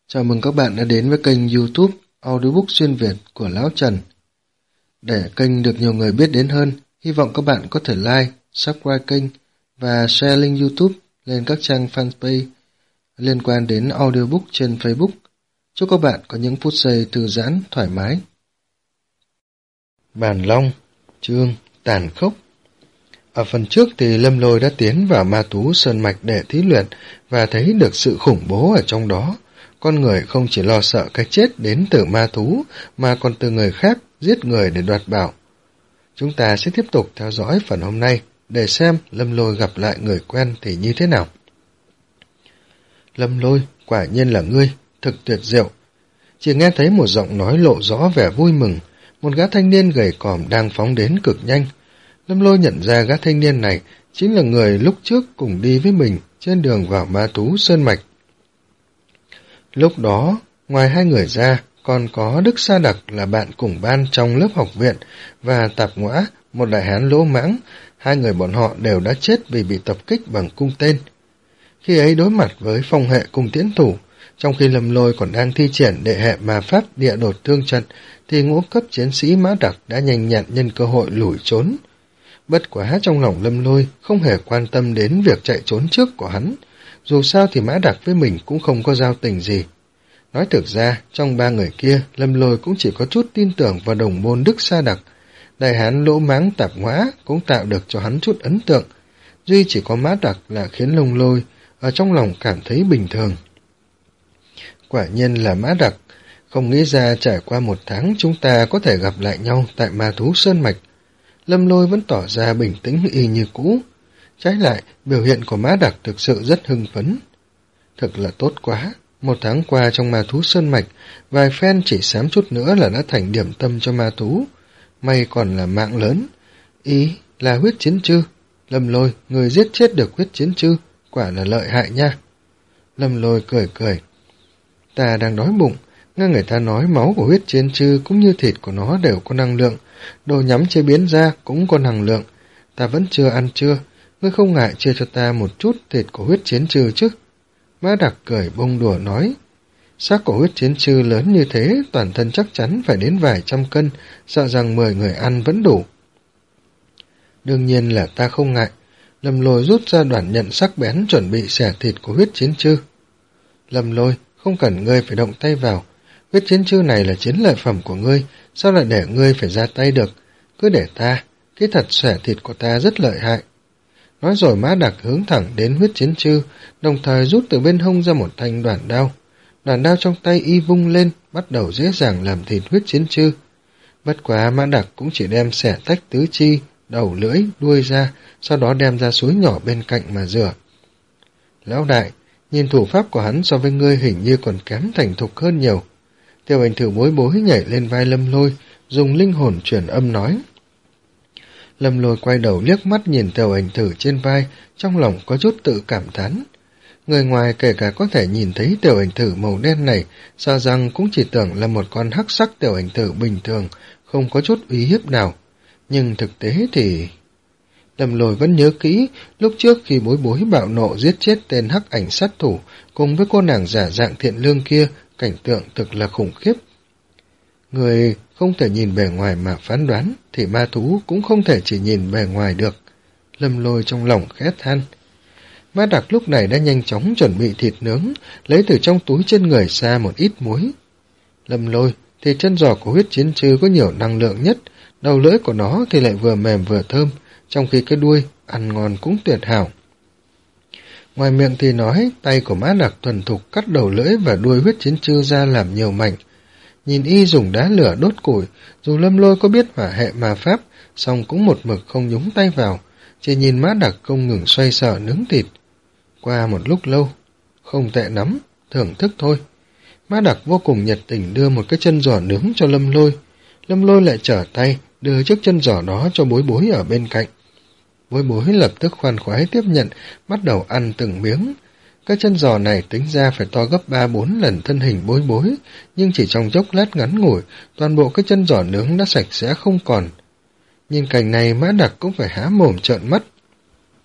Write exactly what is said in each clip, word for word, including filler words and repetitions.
Chào mừng các bạn đã đến với kênh YouTube Audiobook xuyên Việt của Lão Trần. Để kênh được nhiều người biết đến hơn, hy vọng các bạn có thể like, subscribe kênh và share link YouTube lên các trang fanpage liên quan đến audiobook trên Facebook. Chúc các bạn có những phút giây thư giãn, thoải mái. Bàn Long, chương Tàn Khốc. Ở phần trước thì Lâm Lôi đã tiến vào Ma Tú Sơn Mạch để thí luyện và thấy được sự khủng bố ở trong đó. Con người không chỉ lo sợ cái chết đến từ ma thú, mà còn từ người khác giết người để đoạt bảo. Chúng ta sẽ tiếp tục theo dõi phần hôm nay, để xem Lâm Lôi gặp lại người quen thì như thế nào. Lâm Lôi, quả nhiên là ngươi, thực tuyệt diệu. Chỉ nghe thấy một giọng nói lộ rõ vẻ vui mừng, một gã thanh niên gầy còm đang phóng đến cực nhanh. Lâm Lôi nhận ra gã thanh niên này chính là người lúc trước cùng đi với mình trên đường vào Ma Tú Sơn Mạch. Lúc đó, ngoài hai người ra, còn có Đức Sa Đặc là bạn cùng ban trong lớp học viện và Tạp Ngõa, một đại hán lỗ mãng. Hai người bọn họ đều đã chết vì bị tập kích bằng cung tên. Khi ấy đối mặt với phong hệ cung tiễn thủ, trong khi Lâm Lôi còn đang thi triển đệ hệ ma pháp địa đột thương trận, thì ngũ cấp chiến sĩ Mã Đặc đã nhanh nhẹn nhân cơ hội lủi trốn. Bất quá trong lòng Lâm Lôi không hề quan tâm đến việc chạy trốn trước của hắn. Dù sao thì Mã Đặc với mình cũng không có giao tình gì. Nói thực ra, trong ba người kia, Lâm Lôi cũng chỉ có chút tin tưởng vào đồng môn Đức Sa Đặc. Đại hán lỗ mãng Tạp Ngõa cũng tạo được cho hắn chút ấn tượng. Duy chỉ có Mã Đặc là khiến Lâm Lôi ở trong lòng cảm thấy bình thường. Quả nhiên là Mã Đặc. Không nghĩ ra trải qua một tháng chúng ta có thể gặp lại nhau tại Ma Thú Sơn Mạch. Lâm Lôi vẫn tỏ ra bình tĩnh y như cũ. Trái lại, biểu hiện của Mã Đặc thực sự rất hưng phấn. Thực là tốt quá, một tháng qua trong Ma Thú Sơn Mạch, vài phen chỉ xém chút nữa là đã thành điểm tâm cho ma thú. May còn là mạng lớn. Ý là huyết chiến chư. Lâm Lôi, người giết chết được huyết chiến chư, quả là lợi hại nha. Lâm Lôi cười cười. Ta đang đói bụng, nghe người ta nói máu của huyết chiến chư cũng như thịt của nó đều có năng lượng, đồ nhắm chế biến ra cũng có năng lượng. Ta vẫn chưa ăn trưa. Ngươi không ngại chia cho ta một chút thịt của huyết chiến chư chứ? Mã Đặc cười bông đùa nói. Xác của huyết chiến chư lớn như thế, toàn thân chắc chắn phải đến vài trăm cân, sợ rằng mười người ăn vẫn đủ. Đương nhiên là ta không ngại. Lâm Lôi rút ra đoạn nhận sắc bén chuẩn bị xẻ thịt của huyết chiến chư. Lâm Lôi, không cần ngươi phải động tay vào. Huyết chiến chư này là chiến lợi phẩm của ngươi, sao lại để ngươi phải ra tay được? Cứ để ta, cái thật xẻ thịt của ta rất lợi hại. Nói rồi Mã Đặc hướng thẳng đến huyết chiến chư, đồng thời rút từ bên hông ra một thanh đoạn đao. Đoạn đao trong tay y vung lên, bắt đầu dễ dàng làm thịt huyết chiến chư. Bất quá Mã Đặc cũng chỉ đem xẻ tách tứ chi, đầu lưỡi, đuôi ra, sau đó đem ra suối nhỏ bên cạnh mà rửa. Lão đại, nhìn thủ pháp của hắn so với ngươi hình như còn kém thành thục hơn nhiều. Tiêu Ảnh Thử bối bối nhảy lên vai Lâm Lôi, dùng linh hồn truyền âm nói. Lâm Lôi quay đầu liếc mắt nhìn Tiêu Ảnh Thử trên vai, trong lòng có chút tự cảm thán. Người ngoài kể cả có thể nhìn thấy Tiểu Ảnh Thử màu đen này, sợ rằng cũng chỉ tưởng là một con hắc sắc Tiểu Ảnh Thử bình thường, không có chút uy hiếp nào. Nhưng thực tế thì... Lâm Lôi vẫn nhớ kỹ, lúc trước khi bối bối bạo nộ giết chết tên hắc ảnh sát thủ, cùng với cô nàng giả dạng thiện lương kia, cảnh tượng thực là khủng khiếp. Người không thể nhìn bề ngoài mà phán đoán, thì ma thú cũng không thể chỉ nhìn bề ngoài được. Lâm Lôi trong lòng khẽ than. Mã Đặc lúc này đã nhanh chóng chuẩn bị thịt nướng, lấy từ trong túi trên người ra một ít muối. Lâm Lôi, thì chân giò của huyết chiến chư có nhiều năng lượng nhất, đầu lưỡi của nó thì lại vừa mềm vừa thơm, trong khi cái đuôi ăn ngon cũng tuyệt hảo. Ngoài miệng thì nói, tay của Mã Đặc thuần thục cắt đầu lưỡi và đuôi huyết chiến chư ra làm nhiều mảnh. Nhìn y dùng đá lửa đốt củi, dù Lâm Lôi có biết hỏa hệ ma pháp, song cũng một mực không nhúng tay vào, chỉ nhìn Mã Đặc không ngừng xoay sở nướng thịt. Qua một lúc lâu, không tệ lắm, thưởng thức thôi. Mã Đặc vô cùng nhiệt tình đưa một cái chân giò nướng cho Lâm Lôi. Lâm Lôi lại trở tay, đưa chiếc chân giò đó cho bối bối ở bên cạnh. Bối bối lập tức khoan khoái tiếp nhận, bắt đầu ăn từng miếng. Cái chân giò này tính ra phải to gấp ba bốn lần thân hình bối bối, nhưng chỉ trong chốc lát ngắn ngủi, toàn bộ cái chân giò nướng đã sạch sẽ không còn. Nhìn cảnh này Mã Đặc cũng phải há mồm trợn mắt.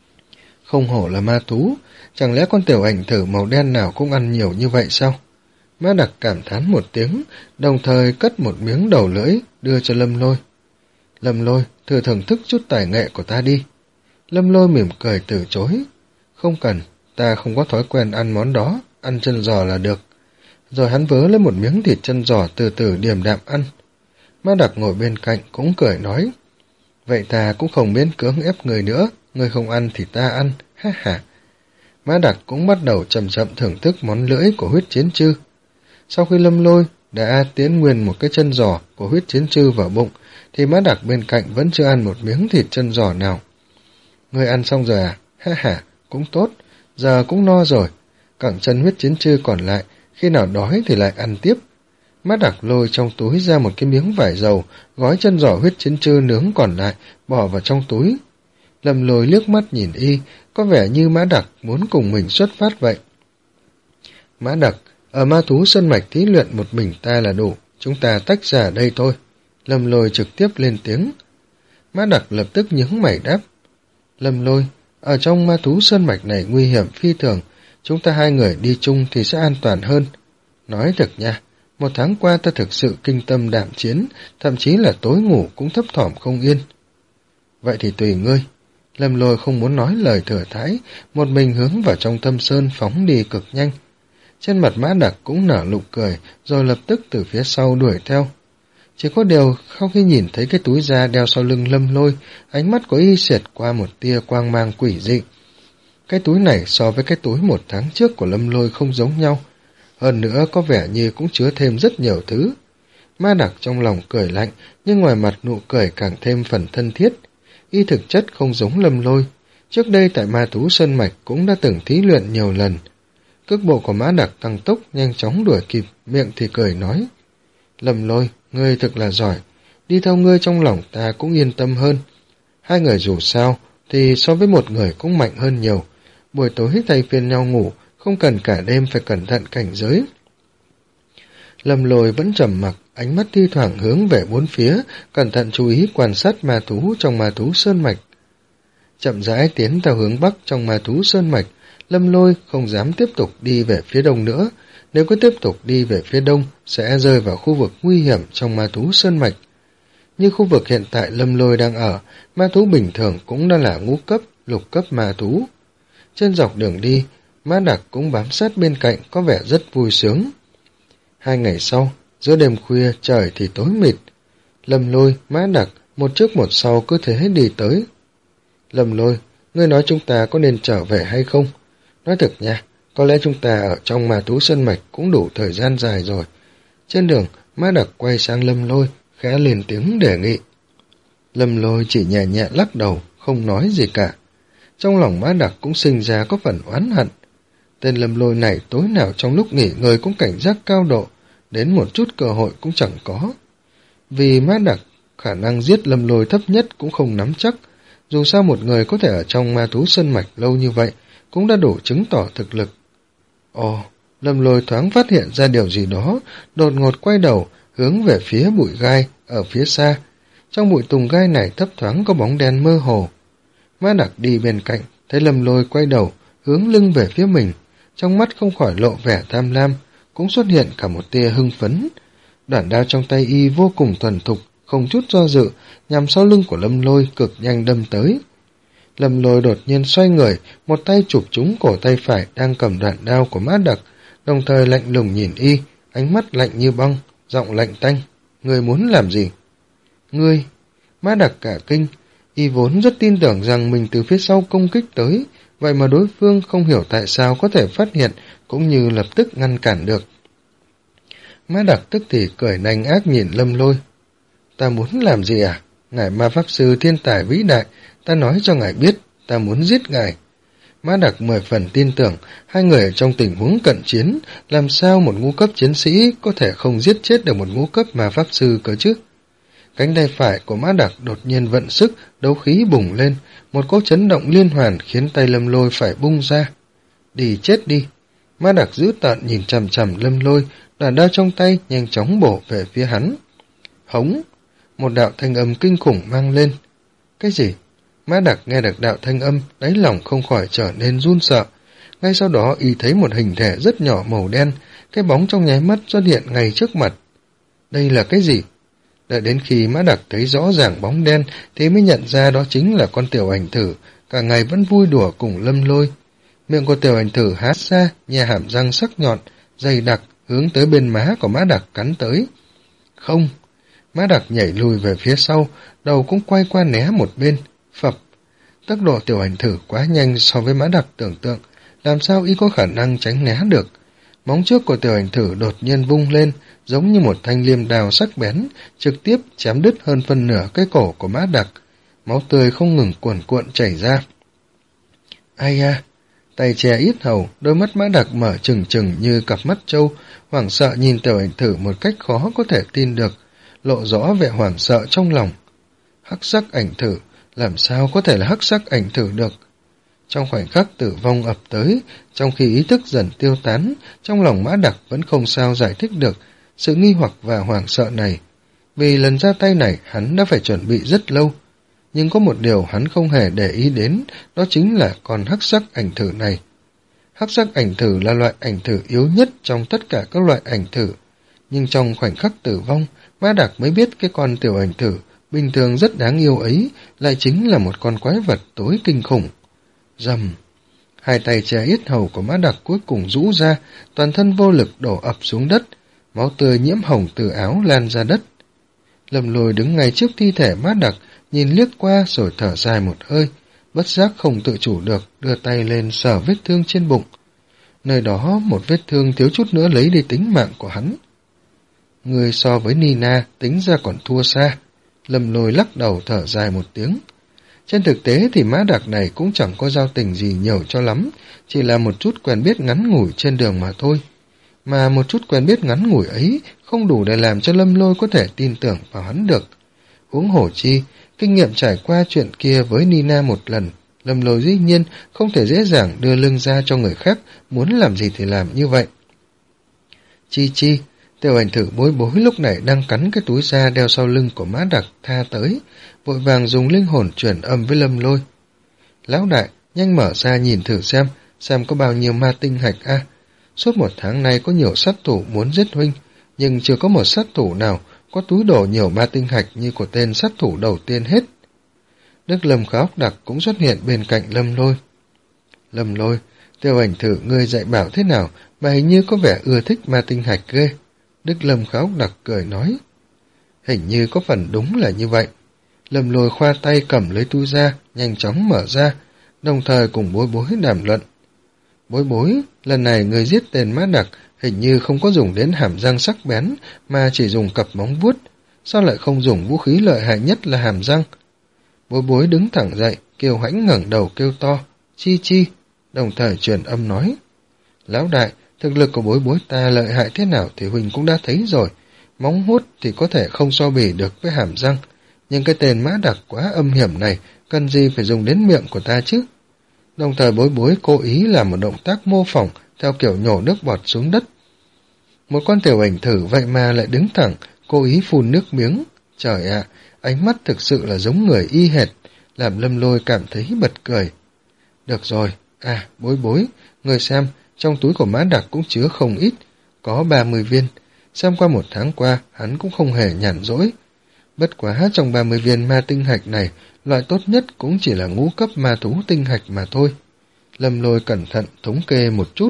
Không hổ là ma thú, chẳng lẽ con Tiểu Ảnh Thử màu đen nào cũng ăn nhiều như vậy sao? Mã Đặc cảm thán một tiếng, đồng thời cất một miếng đầu lưỡi, đưa cho Lâm Lôi. Lâm Lôi, thử thưởng thức chút tài nghệ của ta đi. Lâm Lôi mỉm cười từ chối. Không cần, ta không có thói quen ăn món đó, ăn chân giò là được. Rồi hắn vớ lấy một miếng thịt chân giò từ từ điềm đạm ăn. Mã Đặc ngồi bên cạnh cũng cười nói. Vậy ta cũng không miễn cưỡng ép người nữa, người không ăn thì ta ăn, ha ha. Mã Đặc cũng bắt đầu chậm chậm thưởng thức món lưỡi của huyết chiến trư. Sau khi Lâm Lôi đã tiến nguyên một cái chân giò của huyết chiến trư vào bụng, thì Mã Đặc bên cạnh vẫn chưa ăn một miếng thịt chân giò nào. Ngươi ăn xong rồi à? Ha ha, cũng tốt, giờ cũng no rồi. Cẳng chân huyết chiến trư còn lại, khi nào đói thì lại ăn tiếp. Mã Đặc lôi trong túi ra một cái miếng vải dầu, gói chân giò huyết chiến trư nướng còn lại, bỏ vào trong túi. Lâm Lôi liếc mắt nhìn y, có vẻ như Mã Đặc muốn cùng mình xuất phát vậy. Mã Đặc, ở ma thú sơn mạch thí luyện một mình ta là đủ, chúng ta tách ra đây thôi. Lâm Lôi trực tiếp lên tiếng. Mã Đặc lập tức nhướng mày đáp. Lâm Lôi, ở trong ma thú sơn mạch này nguy hiểm phi thường, chúng ta hai người đi chung thì sẽ an toàn hơn. Nói thật nha, một tháng qua ta thực sự kinh tâm đảm chiến, thậm chí là tối ngủ cũng thấp thỏm không yên. Vậy thì tùy ngươi. Lâm Lôi không muốn nói lời thừa thãi, một mình hướng vào trong thâm sơn phóng đi cực nhanh. Trên mặt Mã Đặc cũng nở nụ cười, rồi lập tức từ phía sau đuổi theo. Chỉ có điều, sau khi nhìn thấy cái túi da đeo sau lưng Lâm Lôi, ánh mắt của y xẹt qua một tia quang mang quỷ dị. Cái túi này so với cái túi một tháng trước của Lâm Lôi không giống nhau. Hơn nữa có vẻ như cũng chứa thêm rất nhiều thứ. Mã Đặc trong lòng cười lạnh, nhưng ngoài mặt nụ cười càng thêm phần thân thiết. Y thực chất không giống Lâm Lôi. Trước đây tại ma thú sơn mạch cũng đã từng thí luyện nhiều lần. Cước bộ của Mã Đặc tăng tốc, nhanh chóng đuổi kịp, miệng thì cười nói. Lâm Lôi, ngươi thực là giỏi, đi theo ngươi trong lòng ta cũng yên tâm hơn. Hai người dù sao, thì so với một người cũng mạnh hơn nhiều. Buổi tối thay phiên nhau ngủ, không cần cả đêm phải cẩn thận cảnh giới. Lâm Lôi vẫn trầm mặc, ánh mắt thi thoảng hướng về bốn phía, cẩn thận chú ý quan sát ma thú trong ma thú sơn mạch. Chậm rãi tiến theo hướng bắc trong ma thú sơn mạch, Lâm Lôi không dám tiếp tục đi về phía đông nữa. Nếu cứ tiếp tục đi về phía đông, sẽ rơi vào khu vực nguy hiểm trong ma thú sơn mạch. Như khu vực hiện tại Lâm Lôi đang ở, ma thú bình thường cũng đã là ngũ cấp, lục cấp ma thú. Trên dọc đường đi, Mã Đặc cũng bám sát bên cạnh, có vẻ rất vui sướng. Hai ngày sau, giữa đêm khuya trời thì tối mịt. Lâm Lôi, Mã Đặc, một trước một sau cứ thế đi tới. Lâm Lôi, ngươi nói chúng ta có nên trở về hay không? Nói thật nha, có lẽ chúng ta ở trong ma thú sơn mạch cũng đủ thời gian dài rồi. Trên đường, Mã Đặc quay sang Lâm Lôi, khẽ lên tiếng đề nghị. Lâm Lôi chỉ nhẹ nhẹ lắc đầu, không nói gì cả. Trong lòng Mã Đặc cũng sinh ra có phần oán hận. Tên Lâm Lôi này tối nào trong lúc nghỉ ngơi cũng cảnh giác cao độ, đến một chút cơ hội cũng chẳng có. Vì Mã Đặc khả năng giết Lâm Lôi thấp nhất cũng không nắm chắc, dù sao một người có thể ở trong ma thú sơn mạch lâu như vậy cũng đã đủ chứng tỏ thực lực. Ồ, Lâm Lôi thoáng phát hiện ra điều gì đó, đột ngột quay đầu, hướng về phía bụi gai ở phía xa. Trong bụi tùng gai này thấp thoáng có bóng đen mơ hồ. Mã Đặc đi bên cạnh, thấy Lâm Lôi quay đầu, hướng lưng về phía mình, trong mắt không khỏi lộ vẻ tham lam, cũng xuất hiện cả một tia hưng phấn. Đoạn đao trong tay y vô cùng thuần thục, không chút do dự, nhằm sau lưng của Lâm Lôi cực nhanh đâm tới. Lâm Lôi đột nhiên xoay người, một tay chụp trúng cổ tay phải đang cầm đoạn đao của Mã Đặc, đồng thời lạnh lùng nhìn y, ánh mắt lạnh như băng, giọng lạnh tanh. Ngươi muốn làm gì? Ngươi! Mã Đặc cả kinh, y vốn rất tin tưởng rằng mình từ phía sau công kích tới, vậy mà đối phương không hiểu tại sao có thể phát hiện, cũng như lập tức ngăn cản được. Mã Đặc tức thì cười nanh ác nhìn Lâm Lôi. Ta muốn làm gì à? Ngài ma pháp sư thiên tài vĩ đại, ta nói cho ngài biết, ta muốn giết ngài. Mã Đặc mười phần tin tưởng, hai người ở trong tình huống cận chiến, làm sao một ngũ cấp chiến sĩ có thể không giết chết được một ngũ cấp ma pháp sư cơ chứ? Cánh tay phải của Mã Đặc đột nhiên vận sức, đấu khí bùng lên, một cỗ chấn động liên hoàn khiến tay Lâm Lôi phải bung ra. Đi chết đi! Mã Đặc dữ tợn nhìn chằm chằm Lâm Lôi, đoạn đao trong tay nhanh chóng bổ về phía hắn. Hống! Một đạo thanh âm kinh khủng vang lên. Cái gì? Mã Đặc nghe được đạo thanh âm, đáy lòng không khỏi trở nên run sợ. Ngay sau đó y thấy một hình thể rất nhỏ màu đen, cái bóng trong nháy mắt xuất hiện ngay trước mặt. Đây là cái gì? Đợi đến khi Mã Đặc thấy rõ ràng bóng đen thì mới nhận ra đó chính là con tiểu ảnh thử, cả ngày vẫn vui đùa cùng Lâm Lôi. Miệng của tiểu ảnh thử há ra, nhe hàm răng sắc nhọn, dày đặc, hướng tới bên má của Mã Đặc cắn tới. Không! Mã Đặc nhảy lùi về phía sau, đầu cũng quay qua né một bên, phập. Tốc độ tiểu ảnh thử quá nhanh so với Mã Đặc tưởng tượng, làm sao y có khả năng tránh né được. Móng trước của tiểu ảnh thử đột nhiên vung lên, giống như một thanh liềm đào sắc bén, trực tiếp chém đứt hơn phân nửa cái cổ của Mã Đặc. Máu tươi không ngừng cuồn cuộn chảy ra. Ai à! Tay che yết hầu, đôi mắt Mã Đặc mở trừng trừng như cặp mắt trâu, hoảng sợ nhìn tiểu ảnh thử một cách khó có thể tin được, lộ rõ vẻ hoảng sợ trong lòng. Hắc sắc ảnh thử, làm sao có thể là hắc sắc ảnh thử được? Trong khoảnh khắc tử vong ập tới, trong khi ý thức dần tiêu tán, trong lòng Mã Đặc vẫn không sao giải thích được sự nghi hoặc và hoảng sợ này. Vì lần ra tay này hắn đã phải chuẩn bị rất lâu, nhưng có một điều hắn không hề để ý đến, đó chính là con hắc sắc ảnh thử này. Hắc sắc ảnh thử là loại ảnh thử yếu nhất trong tất cả các loại ảnh thử, nhưng trong khoảnh khắc tử vong, Mã Đặc mới biết cái con tiểu ảnh thử bình thường rất đáng yêu ấy lại chính là một con quái vật tối kinh khủng. Rầm! Hai tay che yết hầu của Mã Đặc cuối cùng rũ ra, toàn thân vô lực đổ ập xuống đất, máu tươi nhiễm hồng từ áo lan ra đất. Lâm Lôi đứng ngay trước thi thể Mã Đặc, nhìn liếc qua rồi thở dài một hơi, bất giác không tự chủ được, đưa tay lên sờ vết thương trên bụng. Nơi đó một vết thương thiếu chút nữa lấy đi tính mạng của hắn. Người so với Nina tính ra còn thua xa. Lâm Lôi lắc đầu thở dài một tiếng. Trên thực tế thì Mã Đặc này cũng chẳng có giao tình gì nhiều cho lắm, chỉ là một chút quen biết ngắn ngủi trên đường mà thôi. Mà một chút quen biết ngắn ngủi ấy không đủ để làm cho Lâm Lôi có thể tin tưởng vào hắn được. Huống hổ chi, kinh nghiệm trải qua chuyện kia với Nina một lần, Lâm Lôi dĩ nhiên không thể dễ dàng đưa lưng ra cho người khác, muốn làm gì thì làm như vậy. Chi chi, tiểu ảnh thử Bối Bối lúc này đang cắn cái túi da đeo sau lưng của Mã Đặc tha tới, vội vàng dùng linh hồn truyền âm với Lâm Lôi. Lão đại, nhanh mở ra nhìn thử xem, xem có bao nhiêu ma tinh hạch a. À? Suốt một tháng nay có nhiều sát thủ muốn giết huynh, nhưng chưa có một sát thủ nào có túi đổ nhiều ma tinh hạch như của tên sát thủ đầu tiên hết. Đức Lâm Khá Ốc Đặc cũng xuất hiện bên cạnh Lâm Lôi. Lâm Lôi, tiểu ảnh thử ngươi dạy bảo thế nào mà hình như có vẻ ưa thích ma tinh hạch ghê. Đức Lâm Khá Ốc Đặc cười nói. Hình như có phần đúng là như vậy. Lâm Lôi khoa tay cầm lấy túi ra, nhanh chóng mở ra, đồng thời cùng Bối Bối đàm luận. Bối Bối, lần này người giết tên Mã Đặc hình như không có dùng đến hàm răng sắc bén, mà chỉ dùng cặp móng vuốt. Sao lại không dùng vũ khí lợi hại nhất là hàm răng? Bối Bối đứng thẳng dậy, kiêu hãnh ngẩng đầu kêu to, chi chi, đồng thời truyền âm nói. Lão đại, thực lực của Bối Bối ta lợi hại thế nào thì huynh cũng đã thấy rồi. Móng vuốt thì có thể không so bì được với hàm răng, nhưng cái tên Mã Đặc quá âm hiểm này, cần gì phải dùng đến miệng của ta chứ? Đồng thời Bối Bối cố ý làm một động tác mô phỏng theo kiểu nhổ nước bọt xuống đất. Một con tiểu ảnh thử vậy mà lại đứng thẳng, cố ý phun nước miếng. Trời ạ, ánh mắt thực sự là giống người y hệt, làm Lâm Lôi cảm thấy bật cười. Được rồi, à, Bối Bối, người xem, trong túi của Mã Đặc cũng chứa không ít, có ba mươi viên. Xem qua một tháng qua, hắn cũng không hề nhàn rỗi. Bất quá trong ba mươi viên ma tinh hạch này, loại tốt nhất cũng chỉ là ngũ cấp ma thú tinh hạch mà thôi. Lâm Lôi cẩn thận thống kê một chút.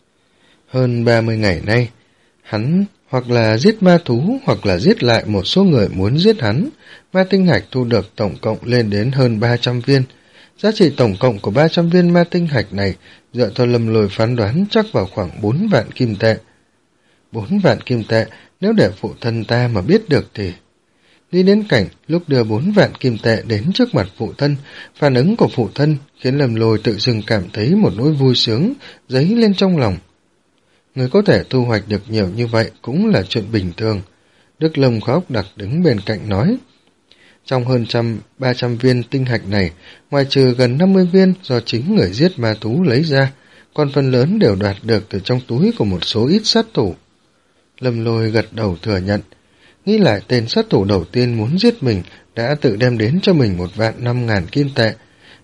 Hơn ba mươi ngày nay, hắn hoặc là giết ma thú hoặc là giết lại một số người muốn giết hắn. Ma tinh hạch thu được tổng cộng lên đến hơn ba trăm viên. Giá trị tổng cộng của ba trăm viên ma tinh hạch này dựa theo Lâm Lôi phán đoán chắc vào khoảng bốn vạn kim tệ. bốn vạn kim tệ, nếu để phụ thân ta mà biết được thì... Đi đến cảnh lúc đưa bốn vạn kim tệ đến trước mặt phụ thân, phản ứng của phụ thân khiến Lâm Lôi tự dưng cảm thấy một nỗi vui sướng dấy lên trong lòng. Người có thể thu hoạch được nhiều như vậy cũng là chuyện bình thường. Đức Lâm Khá Ốc Đặc đứng bên cạnh nói. Trong hơn trăm, ba trăm viên tinh hạch này, ngoài trừ gần năm mươi viên do chính người giết ma thú lấy ra, còn phần lớn đều đoạt được từ trong túi của một số ít sát thủ. Lâm Lôi gật đầu thừa nhận. Nghĩ lại tên sát thủ đầu tiên muốn giết mình đã tự đem đến cho mình một vạn năm ngàn kim tệ.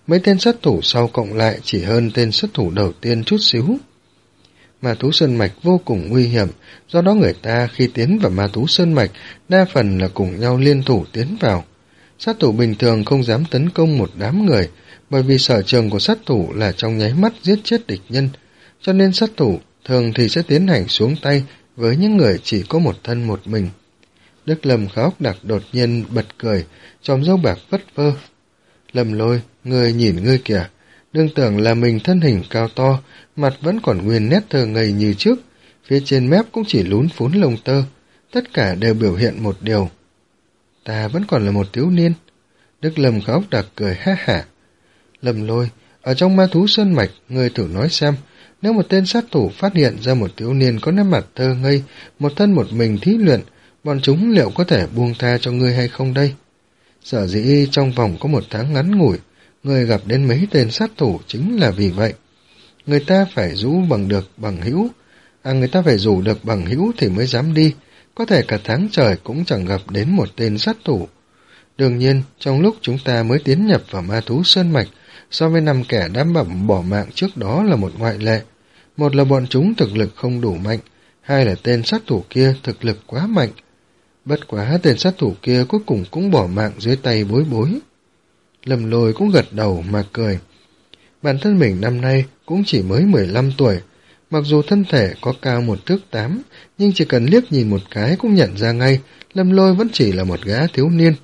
mấy tên sát thủ sau cộng lại chỉ hơn tên sát thủ đầu tiên chút xíu. Ma thú sơn mạch vô cùng nguy hiểm, do đó người ta khi tiến vào ma thú sơn mạch đa phần là cùng nhau liên thủ tiến vào. Sát thủ bình thường không dám tấn công một đám người, bởi vì sở trường của sát thủ là trong nháy mắt giết chết địch nhân, cho nên sát thủ thường thì sẽ tiến hành xuống tay với những người chỉ có một thân một mình. Đức Lâm Khá Óc Đặc đột nhiên bật cười, chòm râu bạc vất vơ. Lâm Lôi, ngươi nhìn ngươi kìa, đừng tưởng là mình thân hình cao to, mặt vẫn còn nguyên nét thơ ngây như trước, phía trên mép cũng chỉ lún phún lông tơ, tất cả đều biểu hiện một điều. Ta vẫn còn là một thiếu niên. Đức Lâm Khá Óc Đặc cười ha hả. Lâm Lôi, ở trong ma thú sơn mạch, ngươi thử nói xem, nếu một tên sát thủ phát hiện ra một thiếu niên có nét mặt thơ ngây, một thân một mình thí luyện, bọn chúng liệu có thể buông tha cho ngươi hay không đây? Sở dĩ trong vòng có một tháng ngắn ngủi, ngươi gặp đến mấy tên sát thủ chính là vì vậy. Người ta phải rũ bằng được bằng hữu, à người ta phải rủ được bằng hữu thì mới dám đi, có thể cả tháng trời cũng chẳng gặp đến một tên sát thủ. Đương nhiên, trong lúc chúng ta mới tiến nhập vào ma thú sơn mạch, so với năm kẻ đã bẩm bỏ mạng trước đó là một ngoại lệ. Một là bọn chúng thực lực không đủ mạnh, hai là tên sát thủ kia thực lực quá mạnh. Bất quá tên sát thủ kia cuối cùng cũng bỏ mạng dưới tay Bối Bối. Lâm Lôi cũng gật đầu mà cười. Bản thân mình năm nay cũng chỉ mới mười lăm tuổi, mặc dù thân thể có cao một thước tám, nhưng chỉ cần liếc nhìn một cái cũng nhận ra ngay, Lâm Lôi vẫn chỉ là một gã thiếu niên.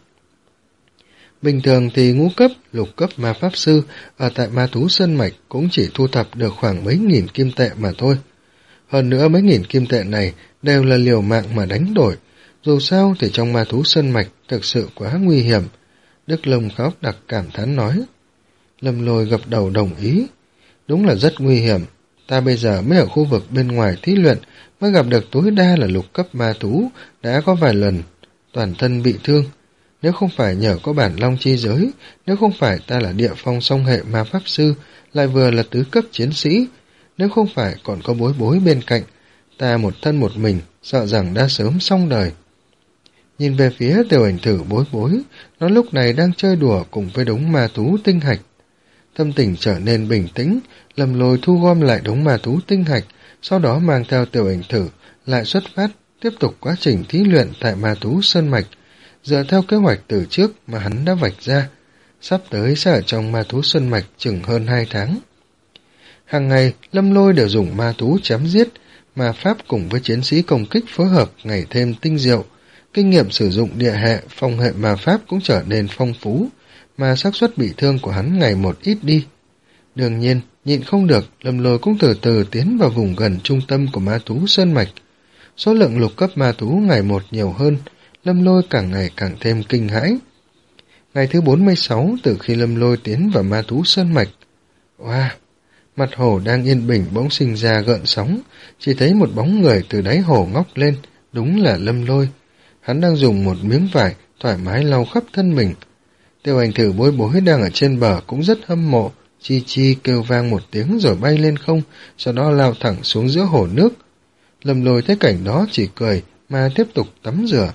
Bình thường thì ngũ cấp, lục cấp ma pháp sư ở tại ma thú sơn mạch cũng chỉ thu thập được khoảng mấy nghìn kim tệ mà thôi. Hơn nữa mấy nghìn kim tệ này đều là liều mạng mà đánh đổi, dù sao thì trong ma thú sơn mạch thực sự quá nguy hiểm. Đức Lâm Khá Óc Đặc cảm thán nói. Lâm Lôi gật đầu đồng ý. Đúng là rất nguy hiểm, ta bây giờ mới ở khu vực bên ngoài thí luyện, mới gặp được tối đa là lục cấp ma thú, đã có vài lần toàn thân bị thương. Nếu không phải nhờ có bản long chi giới, nếu không phải ta là địa phong song hệ ma pháp sư, lại vừa là tứ cấp chiến sĩ, nếu không phải còn có Bối Bối bên cạnh, ta một thân một mình, sợ rằng đã sớm xong đời. Nhìn về phía Tiểu Ảnh Thử Bối Bối, nó lúc này đang chơi đùa cùng với đống ma thú tinh hạch. Tâm tình trở nên bình tĩnh, Lâm Lôi thu gom lại đống ma thú tinh hạch, sau đó mang theo Tiểu Ảnh Thử lại xuất phát, tiếp tục quá trình thí luyện tại ma thú sơn mạch, dựa theo kế hoạch từ trước mà hắn đã vạch ra. Sắp tới sẽ ở trong ma thú sơn mạch chừng hơn hai tháng. Hàng ngày, Lâm Lôi đều dùng ma thú chém giết, ma pháp cùng với chiến sĩ công kích phối hợp ngày thêm tinh diệu. Kinh nghiệm sử dụng địa hệ, phong hệ ma pháp cũng trở nên phong phú, mà xác suất bị thương của hắn ngày một ít đi. Đương nhiên, nhịn không được, Lâm Lôi cũng từ từ tiến vào vùng gần trung tâm của ma thú sơn mạch. Số lượng lục cấp ma thú ngày một nhiều hơn, Lâm Lôi càng ngày càng thêm kinh hãi. Ngày thứ bốn mươi sáu từ khi Lâm Lôi tiến vào ma thú sơn mạch. Wow! Mặt hồ đang yên bình bỗng sinh ra gợn sóng, chỉ thấy một bóng người từ đáy hồ ngóc lên, đúng là Lâm Lôi. Hắn đang dùng một miếng vải thoải mái lau khắp thân mình. Tiểu Ảnh Thử Bối Bối đang ở trên bờ cũng rất hâm mộ, chi chi kêu vang một tiếng rồi bay lên không, sau đó lao thẳng xuống giữa hồ nước. Lâm Lôi thấy cảnh đó chỉ cười mà tiếp tục tắm rửa.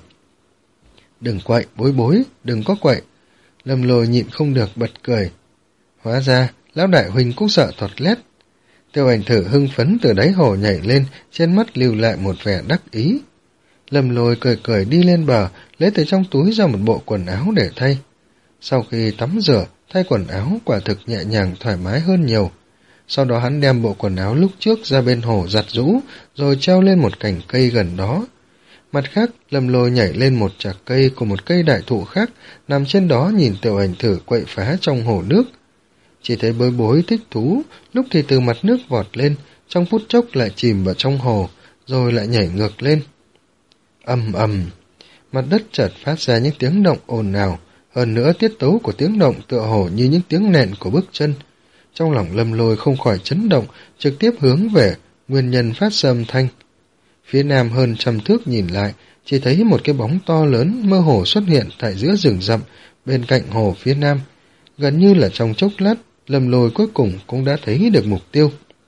Đừng quậy, Bối Bối, đừng có quậy. Lâm Lôi nhịn không được bật cười. Hóa ra, lão đại huynh cũng sợ thoạt lét. Tiểu Ảnh Thử hưng phấn từ đáy hồ nhảy lên, trên mắt lưu lại một vẻ đắc ý. Lâm Lôi cười cười đi lên bờ, lấy từ trong túi ra một bộ quần áo để thay. Sau khi tắm rửa, thay quần áo quả thực nhẹ nhàng thoải mái hơn nhiều. Sau đó hắn đem bộ quần áo lúc trước ra bên hồ giặt rũ, rồi treo lên một cành cây gần đó. Mặt khác, Lâm Lôi nhảy lên một chạc cây của một cây đại thụ khác, nằm trên đó nhìn Tiểu Ảnh Thử quậy phá trong hồ nước. Chỉ thấy Bối Bối thích thú, lúc thì từ mặt nước vọt lên, trong phút chốc lại chìm vào trong hồ, rồi lại nhảy ngược lên. Ầm ầm, mặt đất chợt phát ra những tiếng động ồn ào, hơn nữa tiết tấu của tiếng động tựa hồ như những tiếng nện của bước chân. Trong lòng Lâm Lôi không khỏi chấn động, trực tiếp hướng về nguyên nhân phát ra âm thanh. Phía nam hơn trăm thước nhìn lại, chỉ thấy một cái bóng to lớn mơ hồ xuất hiện tại giữa rừng rậm bên cạnh hồ phía nam. Gần như là trong chốc lát, Lâm Lôi cuối cùng cũng đã thấy được mục tiêu.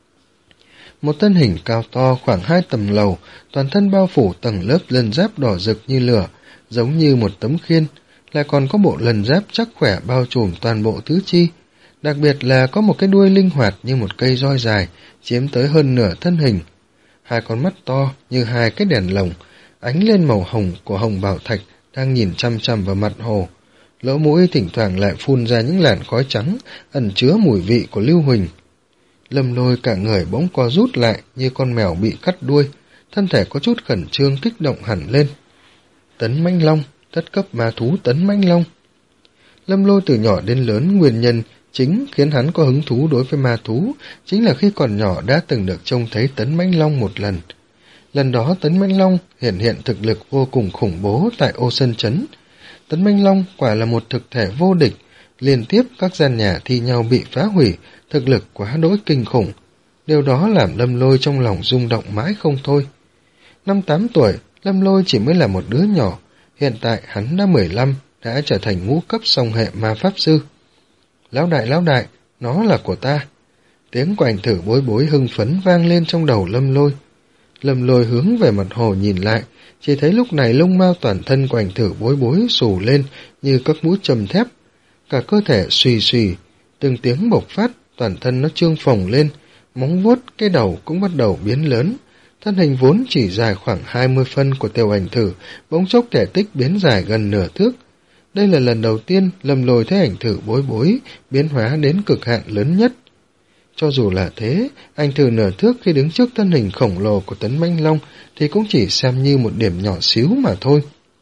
Một thân hình cao to khoảng hai tầng lầu, toàn thân bao phủ tầng lớp lân giáp đỏ rực như lửa, giống như một tấm khiên, lại còn có bộ lân giáp chắc khỏe bao trùm toàn bộ tứ chi. đặc biệt là có một cái đuôi linh hoạt như một cây roi dài, chiếm tới hơn nửa thân hình. Hai con mắt to như hai cái đèn lồng, ánh lên màu hồng của hồng bảo thạch đang nhìn chăm chăm vào mặt hồ. Lỗ mũi thỉnh thoảng lại phun ra những làn khói trắng, ẩn chứa mùi vị của lưu huỳnh. Lâm Lôi cả người bỗng co rút lại như con mèo bị cắt đuôi, thân thể có chút khẩn trương kích động hẳn lên. Tấn Mãnh Long, thất cấp ma thú Tấn Mãnh Long. Lâm Lôi từ nhỏ đến lớn, nguyên nhân chính khiến hắn có hứng thú đối với ma thú chính là khi còn nhỏ đã từng được trông thấy Tấn Mãnh Long một lần. Lần đó Tấn Mãnh Long hiện hiện thực lực vô cùng khủng bố tại Ô Sơn Trấn. Tấn Mãnh Long quả là một thực thể vô địch, liên tiếp các gian nhà thi nhau bị phá hủy, thực lực quá đỗi kinh khủng. Điều đó làm Lâm Lôi trong lòng rung động mãi không thôi. Năm tám tuổi, Lâm Lôi chỉ mới là một đứa nhỏ, hiện tại hắn đã mười lăm, đã trở thành ngũ cấp song hệ ma pháp sư. Lão đại, lão đại, nó là của ta. Tiếng của ảnh thử bối bối hưng phấn vang lên trong đầu Lâm Lôi. Lâm Lôi hướng về mặt hồ nhìn lại, chỉ thấy lúc này lông mao toàn thân của ảnh thử bối bối xù lên như các mũi châm thép. Cả cơ thể xùy xùy, từng tiếng bộc phát, toàn thân nó trương phồng lên, móng vuốt, cái đầu cũng bắt đầu biến lớn. Thân hình vốn chỉ dài khoảng hai mươi phân của tiểu ảnh thử, bỗng chốc thể tích biến dài gần nửa thước. Đây là lần đầu tiên Lâm Lôi thấy ảnh thử bối bối biến hóa đến cực hạn lớn nhất. Cho dù là thế, ảnh thử nửa thước khi đứng trước thân hình khổng lồ của Tấn Mãnh Long thì cũng chỉ xem như một điểm nhỏ xíu mà thôi.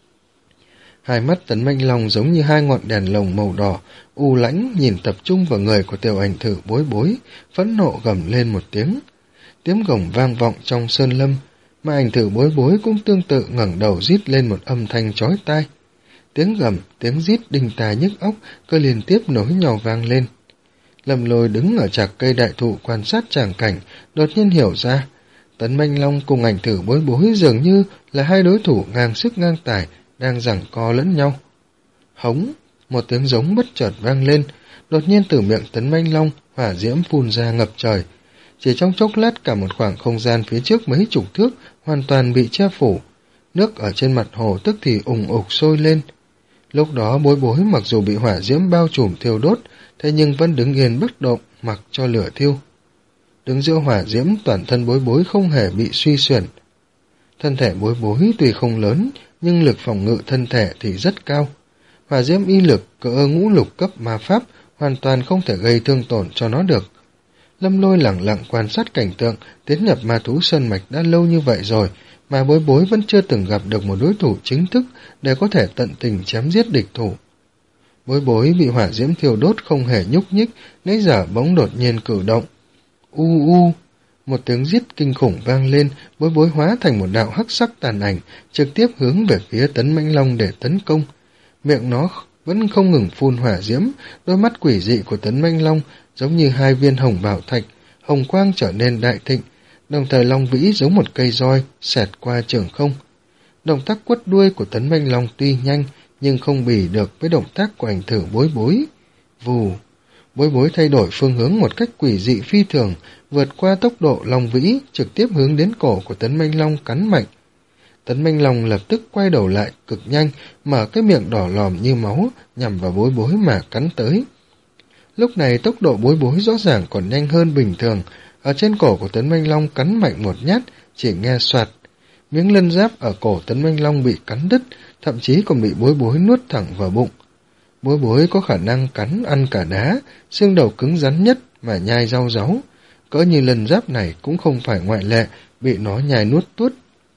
Hai mắt Tấn Mãnh Long giống như hai ngọn đèn lồng màu đỏ, u lãnh nhìn tập trung vào người của tiểu ảnh thử bối bối, phẫn nộ gầm lên một tiếng. Tiếng gầm vang vọng trong sơn lâm, mà ảnh thử bối bối cũng tương tự ngẩng đầu rít lên một âm thanh chói tai. Tiếng gầm, tiếng rít đinh tai nhức óc cứ liên tiếp nối nhau vang lên. Lâm Lôi đứng ở trạc cây đại thụ quan sát tràng cảnh, đột nhiên hiểu ra, Tấn Mãnh Long cùng ảnh thử bối bối dường như là hai đối thủ ngang sức ngang tài, đang giằng co lẫn nhau. Hống, một tiếng giống bất chợt vang lên, đột nhiên từ miệng Tấn Mãnh Long hỏa diễm phun ra ngập trời. Chỉ trong chốc lát cả một khoảng không gian phía trước mấy chục thước hoàn toàn bị che phủ, nước ở trên mặt hồ tức thì ùng ục sôi lên. Lúc đó bối bối mặc dù bị hỏa diễm bao trùm thiêu đốt, thế nhưng vẫn đứng yên bất động, mặc cho lửa thiêu. Đứng giữa hỏa diễm, toàn thân bối bối không hề bị suy xuyển. Thân thể bối bối tuy không lớn, nhưng lực phòng ngự thân thể thì rất cao. Hỏa diễm y lực cỡ ngũ lục cấp ma pháp hoàn toàn không thể gây thương tổn cho nó được. Lâm Lôi lẳng lặng quan sát cảnh tượng, tiến nhập ma thú sơn mạch đã lâu như vậy rồi, mà bối bối vẫn chưa từng gặp được một đối thủ chính thức để có thể tận tình chém giết địch thủ. Bối bối bị hỏa diễm thiêu đốt không hề nhúc nhích, nãy giờ bỗng đột nhiên cử động. U u, một tiếng rít kinh khủng vang lên, bối bối hóa thành một đạo hắc sắc tàn ảnh, trực tiếp hướng về phía Tấn Mãnh Long để tấn công. Miệng nó vẫn không ngừng phun hỏa diễm, đôi mắt quỷ dị của Tấn Mãnh Long giống như hai viên hồng bảo thạch, hồng quang trở nên đại thịnh, đồng thời long vĩ giống một cây roi xẹt qua trường không. Động tác quất đuôi của Tấn Mãnh Long tuy nhanh, nhưng không bì được với động tác của ảnh thử bối bối. Vù, bối bối thay đổi phương hướng một cách quỷ dị phi thường, vượt qua tốc độ long vĩ, trực tiếp hướng đến cổ của Tấn Mãnh Long cắn mạnh. Tấn Mãnh Long lập tức quay đầu lại cực nhanh, mở cái miệng đỏ lòm như máu, nhằm vào bối bối mà cắn tới. Lúc này tốc độ bối bối rõ ràng còn nhanh hơn bình thường, ở trên cổ của Tấn Mãnh Long cắn mạnh một nhát, chỉ nghe soạt. Miếng lân giáp ở cổ Tấn Mãnh Long bị cắn đứt, thậm chí còn bị bối bối nuốt thẳng vào bụng. Bối bối có khả năng cắn ăn cả đá, xương đầu cứng rắn nhất mà nhai rau ráu. Cỡ như lân giáp này cũng không phải ngoại lệ, bị nó nhai nuốt tuốt.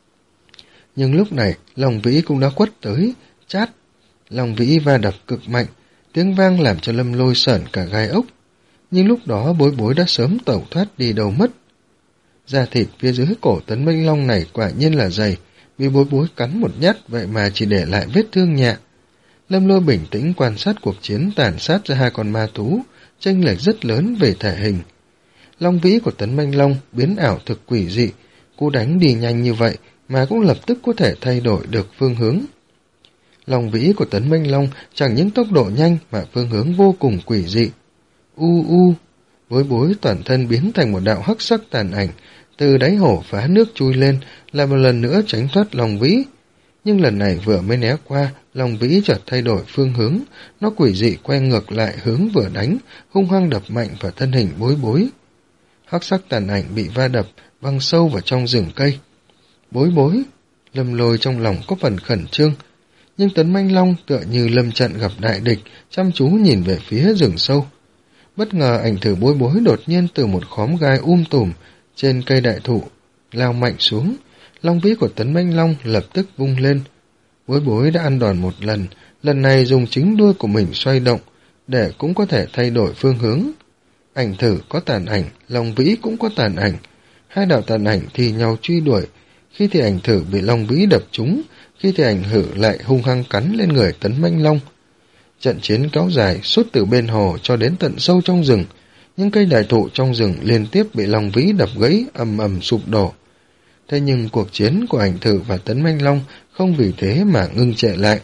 Nhưng lúc này, Long Vĩ cũng đã quất tới, chát. Long Vĩ va đập cực mạnh, tiếng vang làm cho Lâm Lôi sởn cả gai ốc. Nhưng lúc đó bối bối đã sớm tẩu thoát đi đâu mất. Da thịt phía dưới cổ Tấn Mãnh Long này quả nhiên là dày, vì bối bối cắn một nhát vậy mà chỉ để lại vết thương nhẹ. Lâm Lôi bình tĩnh quan sát cuộc chiến tàn sát ra hai con ma thú, chênh lệch rất lớn về thể hình. Long vĩ của Tấn Mãnh Long biến ảo thực quỷ dị, cú đánh đi nhanh như vậy mà cũng lập tức có thể thay đổi được phương hướng. Long vĩ của Tấn Mãnh Long chẳng những tốc độ nhanh mà phương hướng vô cùng quỷ dị. U u, bối bối toàn thân biến thành một đạo hắc sắc tàn ảnh, từ đáy hồ phá nước chui lên, lại một lần nữa tránh thoát Long vĩ. nhưng lần này vừa mới né qua, Long Vĩ chợt thay đổi phương hướng, nó quỷ dị quay ngược lại hướng vừa đánh, hung hăng đập mạnh vào thân hình Bối Bối. Hắc sắc tàn ảnh bị va đập, văng sâu vào trong rừng cây. Bối Bối, Lâm Lôi trong lòng có phần khẩn trương, nhưng Tấn Manh Long tựa như lâm trận gặp đại địch, chăm chú nhìn về phía rừng sâu. Bất ngờ ảnh thử Bối Bối đột nhiên từ một khóm gai um tùm trên cây đại thụ lao mạnh xuống, long vĩ của Tấn Manh Long lập tức vung lên. Bối Bối đã ăn đòn một lần, lần này dùng chính đuôi của mình xoay động, để cũng có thể thay đổi phương hướng. Ảnh thử có tàn ảnh, long vĩ cũng có tàn ảnh, hai đạo tàn ảnh thì nhau truy đuổi, khi thì ảnh thử bị long vĩ đập trúng, khi thì ảnh thử lại hung hăng cắn lên người Tấn Manh Long. Trận chiến kéo dài suốt từ bên hồ cho đến tận sâu trong rừng, những cây đại thụ trong rừng liên tiếp bị long vĩ đập gãy, ầm ầm sụp đổ. Thế nhưng cuộc chiến của ảnh thử và Tấn Manh Long không vì thế mà ngưng trệ lại.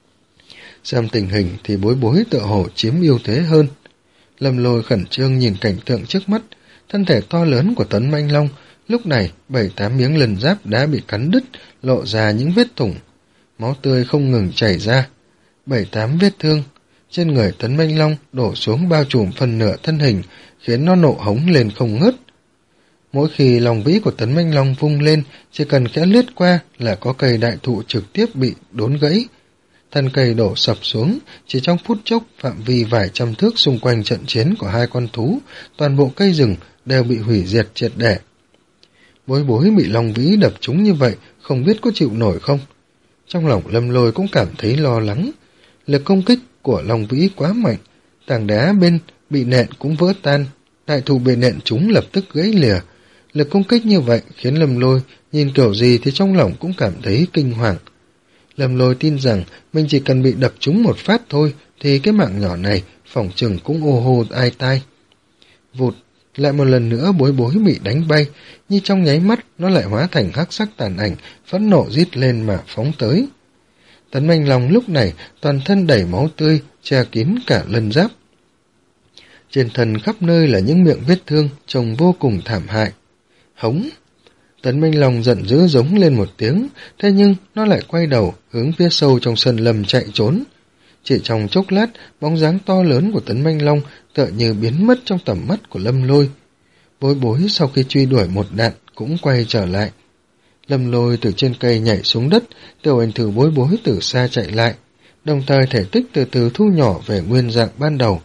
Xem tình hình thì Bối Bối tựa hồ chiếm ưu thế hơn. Lâm Lôi khẩn trương nhìn cảnh tượng trước mắt, thân thể to lớn của Tấn Manh Long lúc này bảy tám miếng lân giáp đã bị cắn đứt, lộ ra những vết thủng, máu tươi không ngừng chảy ra. Bảy tám vết thương trên người Tấn Manh Long đổ xuống bao trùm phần nửa thân hình, khiến nó nộ hống lên không ngớt. Mỗi khi lòng vĩ của Tấn Manh Long vung lên, chỉ cần khẽ lướt qua là có cây đại thụ trực tiếp bị đốn gãy. Thân cây đổ sập xuống, chỉ trong phút chốc phạm vi vài trăm thước xung quanh trận chiến của hai con thú, toàn bộ cây rừng đều bị hủy diệt triệt để. Bối Bối bị Long Vĩ đập trúng như vậy, không biết có chịu nổi không? Trong lòng Lâm Lôi cũng cảm thấy lo lắng. Lực công kích của Long Vĩ quá mạnh, tảng đá bên bị nện cũng vỡ tan, đại thụ bị nện trúng lập tức gãy lìa. Lực công kích như vậy khiến Lâm Lôi nhìn kiểu gì thì trong lòng cũng cảm thấy kinh hoàng. Lâm Lôi tin rằng mình chỉ cần bị đập trúng một phát thôi thì cái mạng nhỏ này phỏng chừng cũng ô hô ai tai. Vụt, lại một lần nữa Bối Bối bị đánh bay, như trong nháy mắt nó lại hóa thành hắc sắc tàn ảnh, phẫn nộ rít lên mà phóng tới. Tấn Manh Long lúc này toàn thân đầy máu tươi, che kín cả lân giáp. Trên thân khắp nơi là những miệng vết thương, trông vô cùng thảm hại. Hống! Tấn Manh Long giận dữ giống lên một tiếng, thế nhưng nó lại quay đầu hướng phía sâu trong sân lâm chạy trốn. Chỉ trong chốc lát, bóng dáng to lớn của Tấn Manh Long tựa như biến mất trong tầm mắt của Lâm Lôi. Bối Bối sau khi truy đuổi một đạn cũng quay trở lại. Lâm Lôi từ trên cây nhảy xuống đất, Tiểu Ảnh Thử Bối Bối từ xa chạy lại, đồng thời thể tích từ từ thu nhỏ về nguyên dạng ban đầu.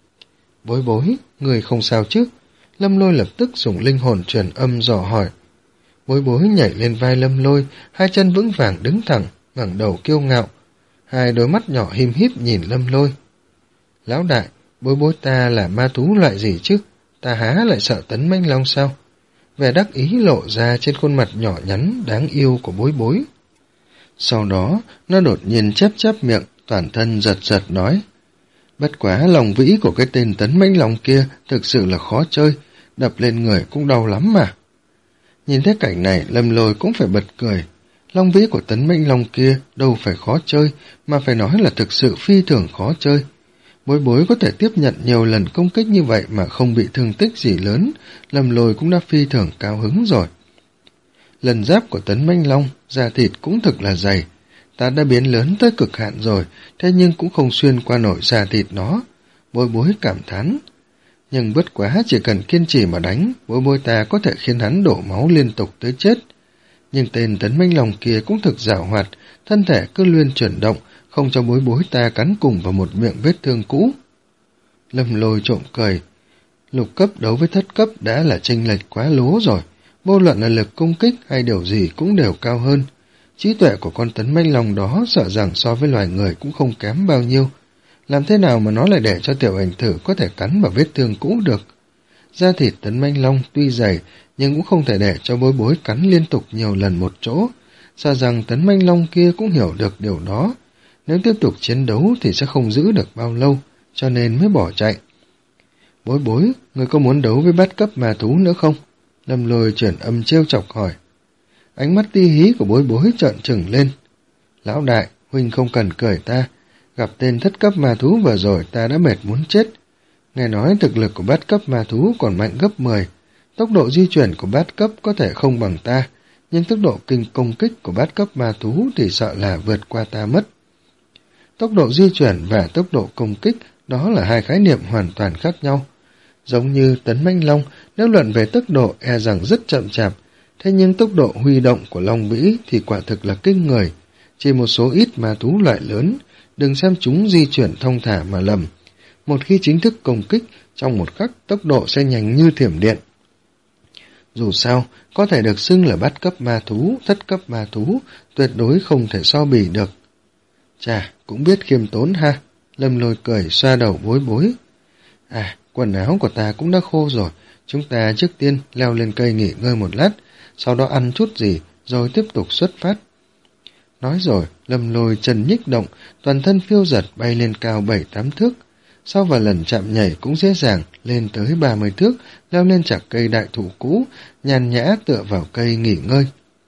Bối Bối, người không sao chứ? Lâm Lôi lập tức dùng linh hồn truyền âm dò hỏi. Bối Bối nhảy lên vai Lâm Lôi, hai chân vững vàng đứng thẳng, ngẩng đầu kiêu ngạo, hai đôi mắt nhỏ him híp nhìn Lâm Lôi. Lão đại, Bối Bối ta là ma thú loại gì chứ? Ta há lại sợ Tấn Manh Long sao? Vẻ đắc ý lộ ra trên khuôn mặt nhỏ nhắn đáng yêu của Bối Bối. Sau đó, nó đột nhiên chép chép miệng, toàn thân giật giật nói. Bất quá lòng vĩ của cái tên Tấn Manh Long kia thực sự là khó chơi, đập lên người cũng đau lắm mà. Nhìn thấy cảnh này, Lâm Lôi cũng phải bật cười. Long vĩ của Tấn Manh Long kia đâu phải khó chơi, mà phải nói là thực sự phi thường khó chơi. Bối Bối có thể tiếp nhận nhiều lần công kích như vậy mà không bị thương tích gì lớn, Lâm Lôi cũng đã phi thường cao hứng rồi. Lần giáp của Tấn Manh Long, da thịt cũng thực là dày. Ta đã biến lớn tới cực hạn rồi, thế nhưng cũng không xuyên qua nổi da thịt nó. Bối Bối cảm thán. Nhưng bất quá chỉ cần kiên trì mà đánh, Bối Bối ta có thể khiến hắn đổ máu liên tục tới chết. Nhưng tên Tấn Manh Long kia cũng thực giảo hoạt, thân thể cứ liên chuyển động, không cho Bối Bối ta cắn cùng vào một miệng vết thương cũ. Lâm Lôi trộm cười. Lục cấp đấu với thất cấp đã là chênh lệch quá lố rồi, vô luận là lực công kích hay điều gì cũng đều cao hơn. Trí tuệ của con Tấn Manh Long đó sợ rằng so với loài người cũng không kém bao nhiêu. Làm thế nào mà nó lại để cho Tiểu Ảnh Thử có thể cắn vào vết thương cũ được? Da thịt Tấn Manh Long tuy dày, nhưng cũng không thể để cho Bối Bối cắn liên tục nhiều lần một chỗ. Sợ rằng Tấn Manh Long kia cũng hiểu được điều đó. Nếu tiếp tục chiến đấu thì sẽ không giữ được bao lâu, cho nên mới bỏ chạy. Bối Bối, người có muốn đấu với bát cấp ma thú nữa không? Lâm Lôi chuyển âm trêu chọc hỏi. Ánh mắt ti hí của Bối Bối trợn trừng lên. Lão đại, huynh không cần cười ta. Gặp tên thất cấp ma thú vừa rồi ta đã mệt muốn chết. Nghe nói thực lực của bát cấp ma thú còn mạnh gấp mười. Tốc độ di chuyển của bát cấp có thể không bằng ta, nhưng tốc độ kinh công kích của bát cấp ma thú thì sợ là vượt qua ta mất. Tốc độ di chuyển và tốc độ công kích đó là hai khái niệm hoàn toàn khác nhau. Giống như tấn mãnh long, nếu luận về tốc độ e rằng rất chậm chạp, thế nhưng tốc độ huy động của long vĩ thì quả thực là kinh người. Chỉ một số ít ma thú loại lớn, đừng xem chúng di chuyển thông thả mà lầm. Một khi chính thức công kích, trong một khắc tốc độ sẽ nhanh như thiểm điện. Dù sao, có thể được xưng là bát cấp ma thú, thất cấp ma thú, tuyệt đối không thể so bì được. Chà, cũng biết khiêm tốn ha. Lâm Lôi cười xoa đầu Bối Bối. À, quần áo của ta cũng đã khô rồi, chúng ta trước tiên leo lên cây nghỉ ngơi một lát, sau đó ăn chút gì, rồi tiếp tục xuất phát. Nói rồi, Lâm Lôi chân nhích động, toàn thân phiêu giật bay lên cao bảy tám thước. Sau vài lần chạm nhảy cũng dễ dàng, lên tới ba mươi thước, leo lên chạc cây đại thụ cũ, nhàn nhã tựa vào cây nghỉ ngơi.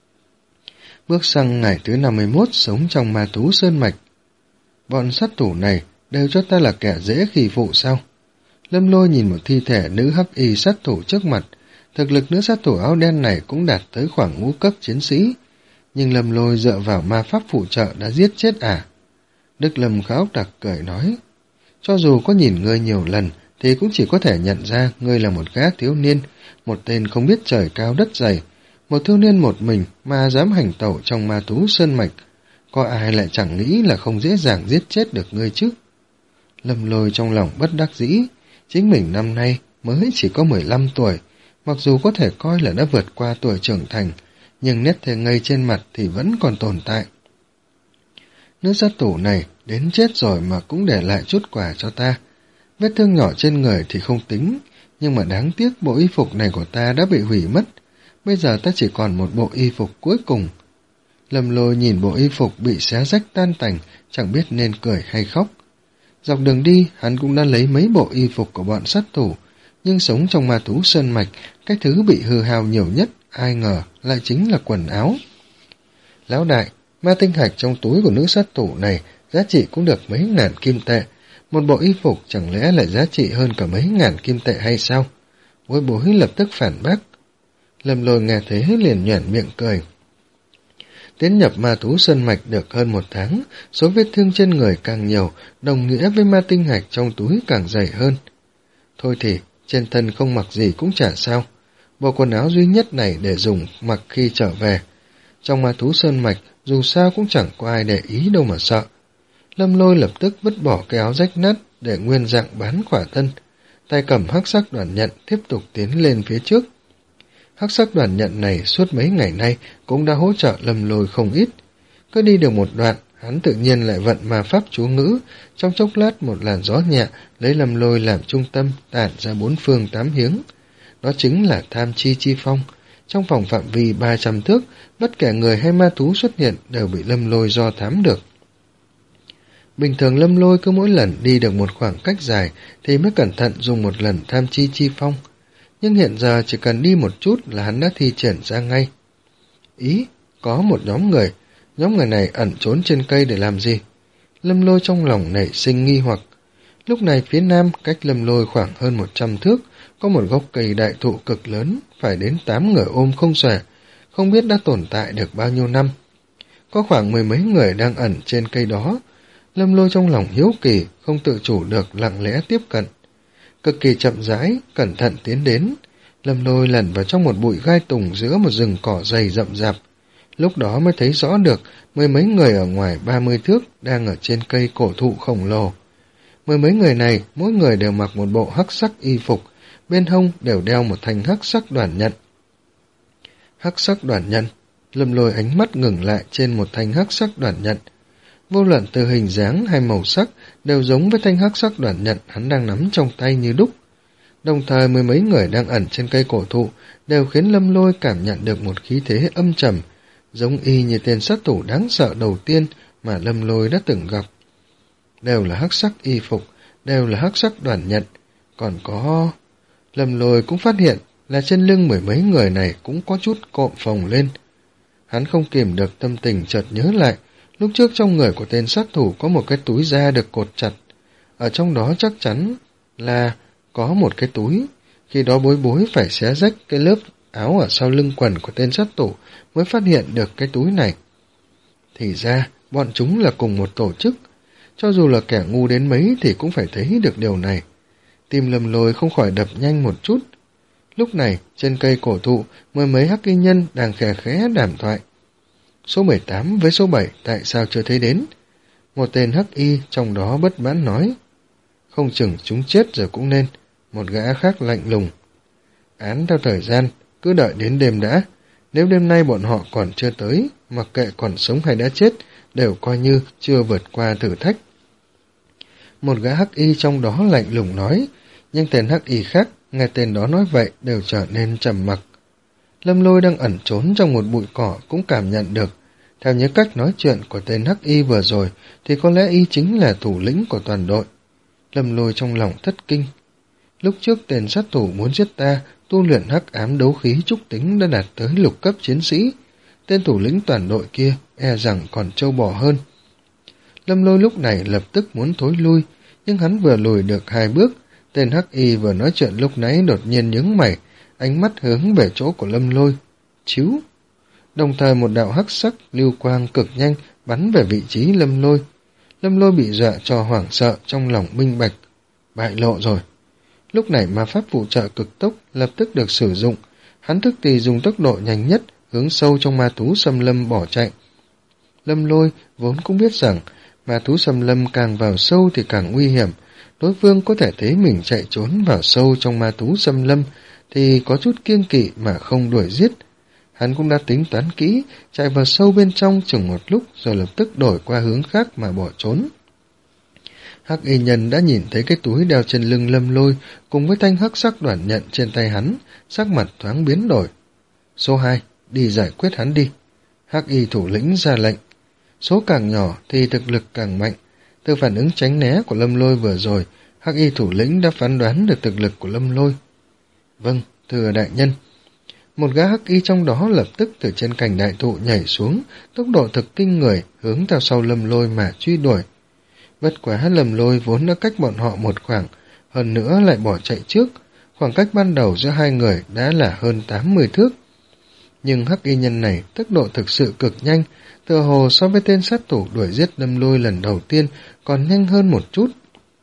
Bước sang ngày thứ năm mươi mốt sống trong ma thú sơn mạch. Bọn sát thủ này đều cho ta là kẻ dễ khi phụ sao? Lâm Lôi nhìn một thi thể nữ hắc y sát thủ trước mặt. Thực lực nữ sát thủ áo đen này cũng đạt tới khoảng ngũ cấp chiến sĩ. Nhưng Lâm Lôi dựa vào ma pháp phụ trợ đã giết chết à? Đức Lâm Kháo Đặc cười nói. Cho dù có nhìn ngươi nhiều lần thì cũng chỉ có thể nhận ra ngươi là một gã thiếu niên, một tên không biết trời cao đất dày, một thiếu niên một mình mà dám hành tẩu trong ma thú sơn mạch. Có ai lại chẳng nghĩ là không dễ dàng giết chết được ngươi chứ? Lâm Lôi trong lòng bất đắc dĩ, chính mình năm nay mới chỉ có mười lăm tuổi, mặc dù có thể coi là đã vượt qua tuổi trưởng thành, nhưng nét thề ngây trên mặt thì vẫn còn tồn tại. Nữ sát thủ này đến chết rồi mà cũng để lại chút quà cho ta. Vết thương nhỏ trên người thì không tính, nhưng mà đáng tiếc bộ y phục này của ta đã bị hủy mất. Bây giờ ta chỉ còn một bộ y phục cuối cùng. Lâm Lôi nhìn bộ y phục bị xé rách tan tành, chẳng biết nên cười hay khóc. Dọc đường đi, hắn cũng đã lấy mấy bộ y phục của bọn sát thủ, nhưng sống trong ma thú sơn mạch, cái thứ bị hư hao nhiều nhất, ai ngờ lại chính là quần áo. Lão đại, ma tinh hạch trong túi của nữ sát thủ này giá trị cũng được mấy ngàn kim tệ, một bộ y phục chẳng lẽ lại giá trị hơn cả mấy ngàn kim tệ hay sao? Bối Bối lập tức phản bác. Lâm Lôi nghe thế liền nhoẻn miệng cười. Tiến nhập ma thú sơn mạch được hơn một tháng, số vết thương trên người càng nhiều, đồng nghĩa với ma tinh hạch trong túi càng dày hơn. Thôi thì, trên thân không mặc gì cũng chả sao. Bộ quần áo duy nhất này để dùng mặc khi trở về. Trong ma thú sơn mạch, dù sao cũng chẳng có ai để ý đâu mà sợ. Lâm Lôi lập tức vứt bỏ cái áo rách nát để nguyên dạng bán khỏa thân. Tay cầm hắc sắc đoàn nhận tiếp tục tiến lên phía trước. Hắc sắc đoàn nhận này suốt mấy ngày nay cũng đã hỗ trợ Lâm Lôi không ít. Cứ đi được một đoạn, hắn tự nhiên lại vận ma pháp chú ngữ, trong chốc lát một làn gió nhẹ lấy Lâm Lôi làm trung tâm tản ra bốn phương tám hướng. Đó chính là tham chi chi phong. Trong vòng phạm vi ba trăm thước, bất kể người hay ma thú xuất hiện đều bị Lâm Lôi do thám được. Bình thường Lâm Lôi cứ mỗi lần đi được một khoảng cách dài thì mới cẩn thận dùng một lần tham chi chi phong. Nhưng hiện giờ chỉ cần đi một chút là hắn đã thi triển ra ngay. Ý, có một nhóm người, nhóm người này ẩn trốn trên cây để làm gì? Lâm Lôi trong lòng nảy sinh nghi hoặc. Lúc này phía nam cách Lâm Lôi khoảng hơn một trăm thước, có một gốc cây đại thụ cực lớn, phải đến tám người ôm không xòe, không biết đã tồn tại được bao nhiêu năm. Có khoảng mười mấy người đang ẩn trên cây đó. Lâm Lôi trong lòng hiếu kỳ, không tự chủ được lặng lẽ tiếp cận. Cực kỳ chậm rãi, cẩn thận tiến đến. Lâm Lôi lẩn vào trong một bụi gai tùng giữa một rừng cỏ dày rậm rạp. Lúc đó mới thấy rõ được mười mấy người ở ngoài ba mươi thước đang ở trên cây cổ thụ khổng lồ. Mười mấy người này, mỗi người đều mặc một bộ hắc sắc y phục, bên hông đều đeo một thanh hắc sắc đoàn nhận. Hắc sắc đoàn nhận, Lâm Lôi ánh mắt ngừng lại trên một thanh hắc sắc đoàn nhận. Vô luận từ hình dáng hay màu sắc đều giống với thanh hắc sắc đoàn nhận hắn đang nắm trong tay như đúc. Đồng thời mười mấy người đang ẩn trên cây cổ thụ đều khiến Lâm Lôi cảm nhận được một khí thế âm trầm, giống y như tên sát thủ đáng sợ đầu tiên mà Lâm Lôi đã từng gặp. Đều là hắc sắc y phục, đều là hắc sắc đoàn nhận, còn có... Lâm Lôi cũng phát hiện là trên lưng mười mấy người này cũng có chút cộm phồng lên. Hắn không kìm được tâm tình chợt nhớ lại, lúc trước trong người của tên sát thủ có một cái túi da được cột chặt. Ở trong đó chắc chắn là có một cái túi. Khi đó Bối Bối phải xé rách cái lớp áo ở sau lưng quần của tên sát thủ mới phát hiện được cái túi này. Thì ra, bọn chúng là cùng một tổ chức. Cho dù là kẻ ngu đến mấy thì cũng phải thấy được điều này. Tim Lâm Lôi không khỏi đập nhanh một chút. Lúc này, trên cây cổ thụ, mười mấy hắc y nhân đang khẽ khẽ đàm thoại. Số mười tám với số bảy tại sao chưa thấy đến? Một tên hắc y trong đó bất mãn nói. Không chừng chúng chết rồi cũng nên. Một gã khác lạnh lùng. Án theo thời gian, cứ đợi đến đêm đã. Nếu đêm nay bọn họ còn chưa tới, mặc kệ còn sống hay đã chết, đều coi như chưa vượt qua thử thách. Một gã hắc y trong đó lạnh lùng nói, nhưng tên hắc y khác, nghe tên đó nói vậy, đều trở nên trầm mặc. Lâm Lôi đang ẩn trốn trong một bụi cỏ cũng cảm nhận được. Theo những cách nói chuyện của tên hắc y vừa rồi, thì có lẽ y chính là thủ lĩnh của toàn đội. Lâm Lôi trong lòng thất kinh. Lúc trước tên sát thủ muốn giết ta, tu luyện hắc ám đấu khí trúc tính đã đạt tới lục cấp chiến sĩ. Tên thủ lĩnh toàn đội kia e rằng còn trâu bò hơn. Lâm Lôi lúc này lập tức muốn thối lui, nhưng hắn vừa lùi được hai bước, tên hắc y vừa nói chuyện lúc nãy đột nhiên nhướng mày, ánh mắt hướng về chỗ của Lâm Lôi. Chíu! Đồng thời một đạo hắc sắc lưu quang cực nhanh bắn về vị trí Lâm Lôi. Lâm Lôi bị dọa cho hoảng sợ, trong lòng minh bạch. Bại lộ rồi. Lúc này ma pháp phụ trợ cực tốc lập tức được sử dụng. Hắn thức thì dùng tốc độ nhanh nhất hướng sâu trong ma thú xâm lâm bỏ chạy. Lâm Lôi vốn cũng biết rằng ma thú xâm lâm càng vào sâu thì càng nguy hiểm. Đối phương có thể thấy mình chạy trốn vào sâu trong ma thú xâm lâm thì có chút kiêng kỵ mà không đuổi giết. Hắn cũng đã tính toán kỹ, chạy vào sâu bên trong chừng một lúc rồi lập tức đổi qua hướng khác mà bỏ trốn. Hắc y nhân đã nhìn thấy cái túi đeo trên lưng Lâm Lôi cùng với thanh hắc sắc đoản nhận trên tay hắn, sắc mặt thoáng biến đổi. Số hai, đi giải quyết hắn đi. Hắc y thủ lĩnh ra lệnh. Số càng nhỏ thì thực lực càng mạnh. Từ phản ứng tránh né của Lâm Lôi vừa rồi, Hắc y thủ lĩnh đã phán đoán được thực lực của Lâm Lôi. Vâng, thưa đại nhân. Một gã hắc y trong đó lập tức từ trên cành đại thụ nhảy xuống, tốc độ thực kinh người hướng theo sau Lâm Lôi mà truy đuổi. Bất quá Lâm Lôi vốn đã cách bọn họ một khoảng, hơn nữa lại bỏ chạy trước, khoảng cách ban đầu giữa hai người đã là hơn tám mươi thước. Nhưng hắc y nhân này tốc độ thực sự cực nhanh, tựa hồ so với tên sát thủ đuổi giết Lâm Lôi lần đầu tiên còn nhanh hơn một chút.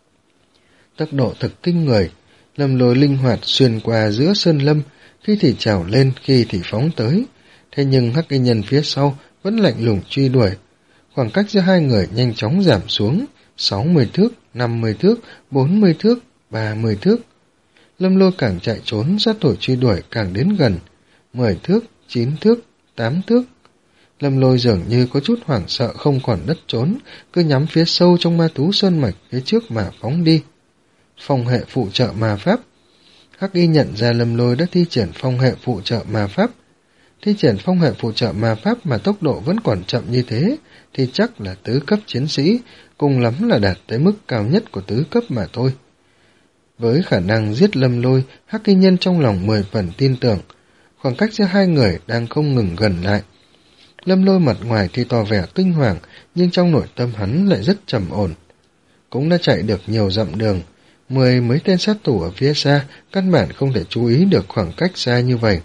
Tốc độ thực kinh người, Lâm Lôi linh hoạt xuyên qua giữa sơn lâm, khi thì trào lên, khi thì phóng tới. Thế nhưng hắc y nhân phía sau vẫn lạnh lùng truy đuổi. Khoảng cách giữa hai người nhanh chóng giảm xuống, sáu mươi thước, năm mươi thước, bốn mươi thước, ba mươi thước. Lâm Lôi càng chạy trốn, sát thủ truy đuổi càng đến gần, mười thước, chín thước, tám thước. Lâm Lôi dường như có chút hoảng sợ không còn đất trốn, cứ nhắm phía sâu trong ma thú sơn mạch phía trước mà phóng đi. Phong hệ phụ trợ ma pháp. Hắc y nhận ra Lâm Lôi đã thi triển phong hệ phụ trợ ma pháp. Thi triển phong hệ phụ trợ ma pháp mà tốc độ vẫn còn chậm như thế, thì chắc là tứ cấp chiến sĩ, cùng lắm là đạt tới mức cao nhất của tứ cấp mà thôi. Với khả năng giết Lâm Lôi, hắc y nhân trong lòng mười phần tin tưởng. Khoảng cách giữa hai người đang không ngừng gần lại. Lâm Lôi mặt ngoài thì tỏ vẻ kinh hoàng, nhưng trong nội tâm hắn lại rất trầm ổn. Cũng đã chạy được nhiều dặm đường, mười mấy tên sát thủ ở phía xa, căn bản không thể chú ý được khoảng cách xa như vậy.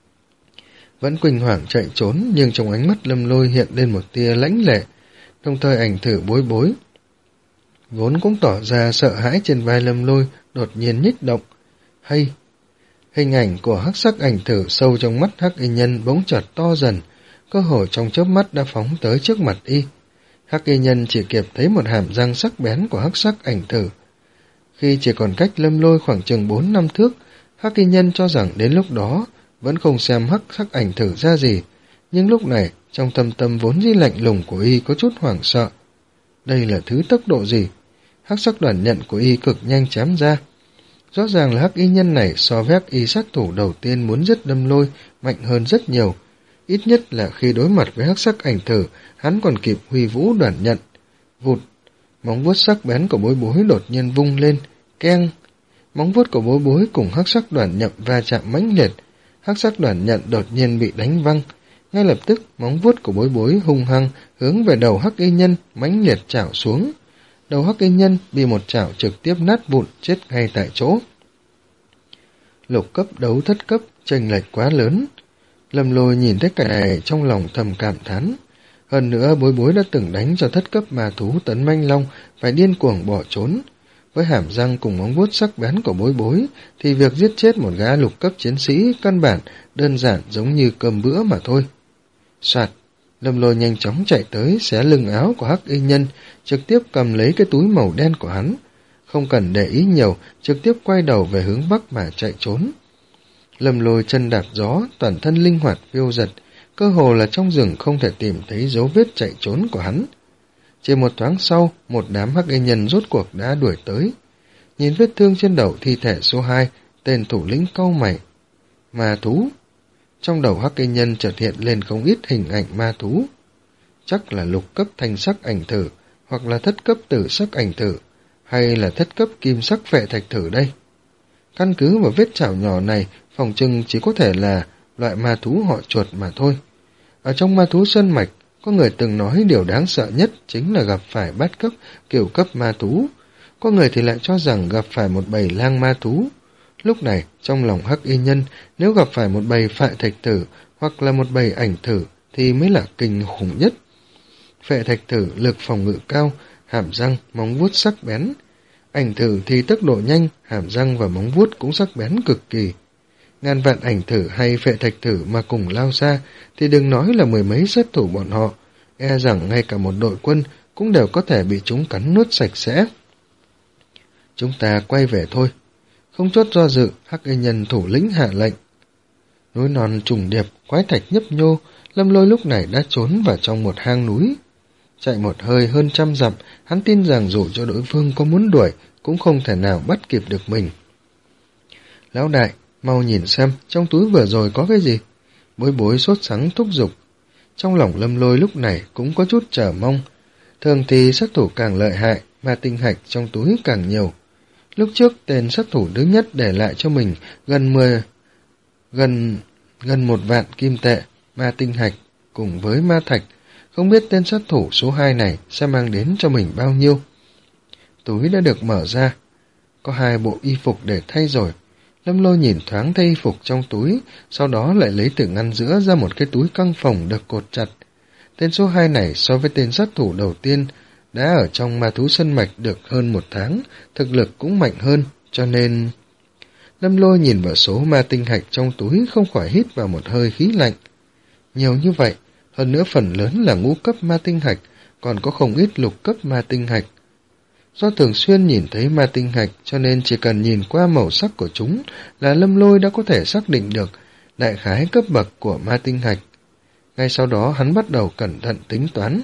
Vẫn kinh hoàng chạy trốn, nhưng trong ánh mắt Lâm Lôi hiện lên một tia lãnh lệ, đồng thời ảnh thử bối bối. Vốn cũng tỏ ra sợ hãi trên vai Lâm Lôi, đột nhiên nhích động. Hay! Hình ảnh của hắc sắc ảnh thử sâu trong mắt hắc y nhân bỗng chợt to dần, cơ hồ trong chớp mắt đã phóng tới trước mặt y. Hắc y nhân chỉ kịp thấy một hàm răng sắc bén của hắc sắc ảnh thử. Khi chỉ còn cách Lâm Lôi khoảng chừng bốn năm thước, hắc y nhân cho rằng đến lúc đó vẫn không xem hắc sắc ảnh thử ra gì, nhưng lúc này trong tâm tâm vốn dĩ lạnh lùng của y có chút hoảng sợ. Đây là thứ tốc độ gì? Hắc sắc đoàn nhận của y cực nhanh chém ra. Rõ ràng là hắc y nhân này so với hắc y sát thủ đầu tiên muốn giết Lâm Lôi mạnh hơn rất nhiều. Ít nhất là khi đối mặt với hắc sắc ảnh thử, hắn còn kịp huy vũ đoàn nhận. Vụt! Móng vuốt sắc bén của bối bối đột nhiên vung lên, keng. Móng vuốt của bối bối cùng hắc sắc đoàn nhận va chạm mãnh liệt. Hắc sắc đoàn nhận đột nhiên bị đánh văng. Ngay lập tức, móng vuốt của bối bối hung hăng hướng về đầu hắc y nhân mãnh liệt chảo xuống. Đầu hắc y nhân bị một chảo trực tiếp nát vụn, chết ngay tại chỗ. lục cấp đấu thất cấp, chênh lệch quá lớn. Lâm Lôi nhìn thấy cảnh này trong lòng thầm cảm thán. Hơn nữa Bối Bối đã từng đánh cho thất cấp ma thú Tấn Manh Long phải điên cuồng bỏ trốn. Với hàm răng cùng móng vuốt sắc bén của Bối Bối thì việc giết chết một gã lục cấp chiến sĩ căn bản đơn giản giống như cơm bữa mà thôi. Soạt, Lâm Lôi nhanh chóng chạy tới xé lưng áo của Hắc Y Nhân, trực tiếp cầm lấy cái túi màu đen của hắn. Không cần để ý nhiều, trực tiếp quay đầu về hướng bắc mà chạy trốn. Lâm Lôi chân đạp gió, toàn thân linh hoạt phiêu dật, cơ hồ là trong rừng không thể tìm thấy dấu vết chạy trốn của hắn. Chỉ một thoáng sau, một đám Hắc Y Nhân rốt cuộc đã đuổi tới. Nhìn vết thương trên đầu thi thể số hai, tên thủ lĩnh cau mày. Ma thú. Trong đầu Hắc Y Nhân chợt hiện lên không ít hình ảnh ma thú. Chắc là lục cấp thanh sắc ảnh thử, hoặc là thất cấp tử sắc ảnh thử, hay là thất cấp kim sắc phệ thạch thử đây. Căn cứ vào vết chảo nhỏ này, phòng trừng chỉ có thể là loại ma thú họ chuột mà thôi. Ở trong ma thú sơn mạch, có người từng nói điều đáng sợ nhất chính là gặp phải bát cấp, kiểu cấp ma thú. Có người thì lại cho rằng gặp phải một bầy lang ma thú. Lúc này, trong lòng Hắc Y Nhân, nếu gặp phải một bầy phệ thạch thử hoặc là một bầy ảnh thử thì mới là kinh khủng nhất. Phệ thạch thử lực phòng ngự cao, hàm răng, móng vuốt sắc bén. Ảnh thử thì tốc độ nhanh, hàm răng và móng vuốt cũng sắc bén cực kỳ. Ngàn vạn ảnh thử hay phệ thạch thử mà cùng lao ra thì đừng nói là mười mấy sát thủ bọn họ, e rằng ngay cả một đội quân cũng đều có thể bị chúng cắn nuốt sạch sẽ. Chúng ta quay về thôi. Không chốt do dự, Hắc Y Nhân thủ lĩnh hạ lệnh. Núi non trùng điệp, quái thạch nhấp nhô, Lâm Lôi lúc này đã trốn vào trong một hang núi. Chạy một hơi hơn trăm dặm, hắn tin rằng dù cho đối phương có muốn đuổi, cũng không thể nào bắt kịp được mình. Lão đại, mau nhìn xem, trong túi vừa rồi có cái gì? Bối Bối sốt sắng thúc giục. Trong lòng Lâm Lôi lúc này cũng có chút chờ mong. Thường thì sát thủ càng lợi hại, mà tinh hạch trong túi càng nhiều. Lúc trước tên sát thủ thứ nhất để lại cho mình gần mười, gần, gần một vạn kim tệ, ma tinh hạch cùng với ma thạch. Không biết tên sát thủ số hai này sẽ mang đến cho mình bao nhiêu. Túi đã được mở ra, có hai bộ y phục để thay rồi. Lâm Lôi nhìn thoáng thay y phục trong túi, sau đó lại lấy từ ngăn giữa ra một cái túi căng phòng được cột chặt. Tên số hai này so với tên sát thủ đầu tiên đã ở trong ma thú sân mạch được hơn một tháng, thực lực cũng mạnh hơn, cho nên... Lâm Lôi nhìn vào số ma tinh hạch trong túi không khỏi hít vào một hơi khí lạnh. Nhiều như vậy, hơn nữa phần lớn là ngũ cấp ma tinh hạch, còn có không ít lục cấp ma tinh hạch. Do thường xuyên nhìn thấy ma tinh hạch cho nên chỉ cần nhìn qua màu sắc của chúng là Lâm Lôi đã có thể xác định được đại khái cấp bậc của ma tinh hạch. Ngay sau đó hắn bắt đầu cẩn thận tính toán.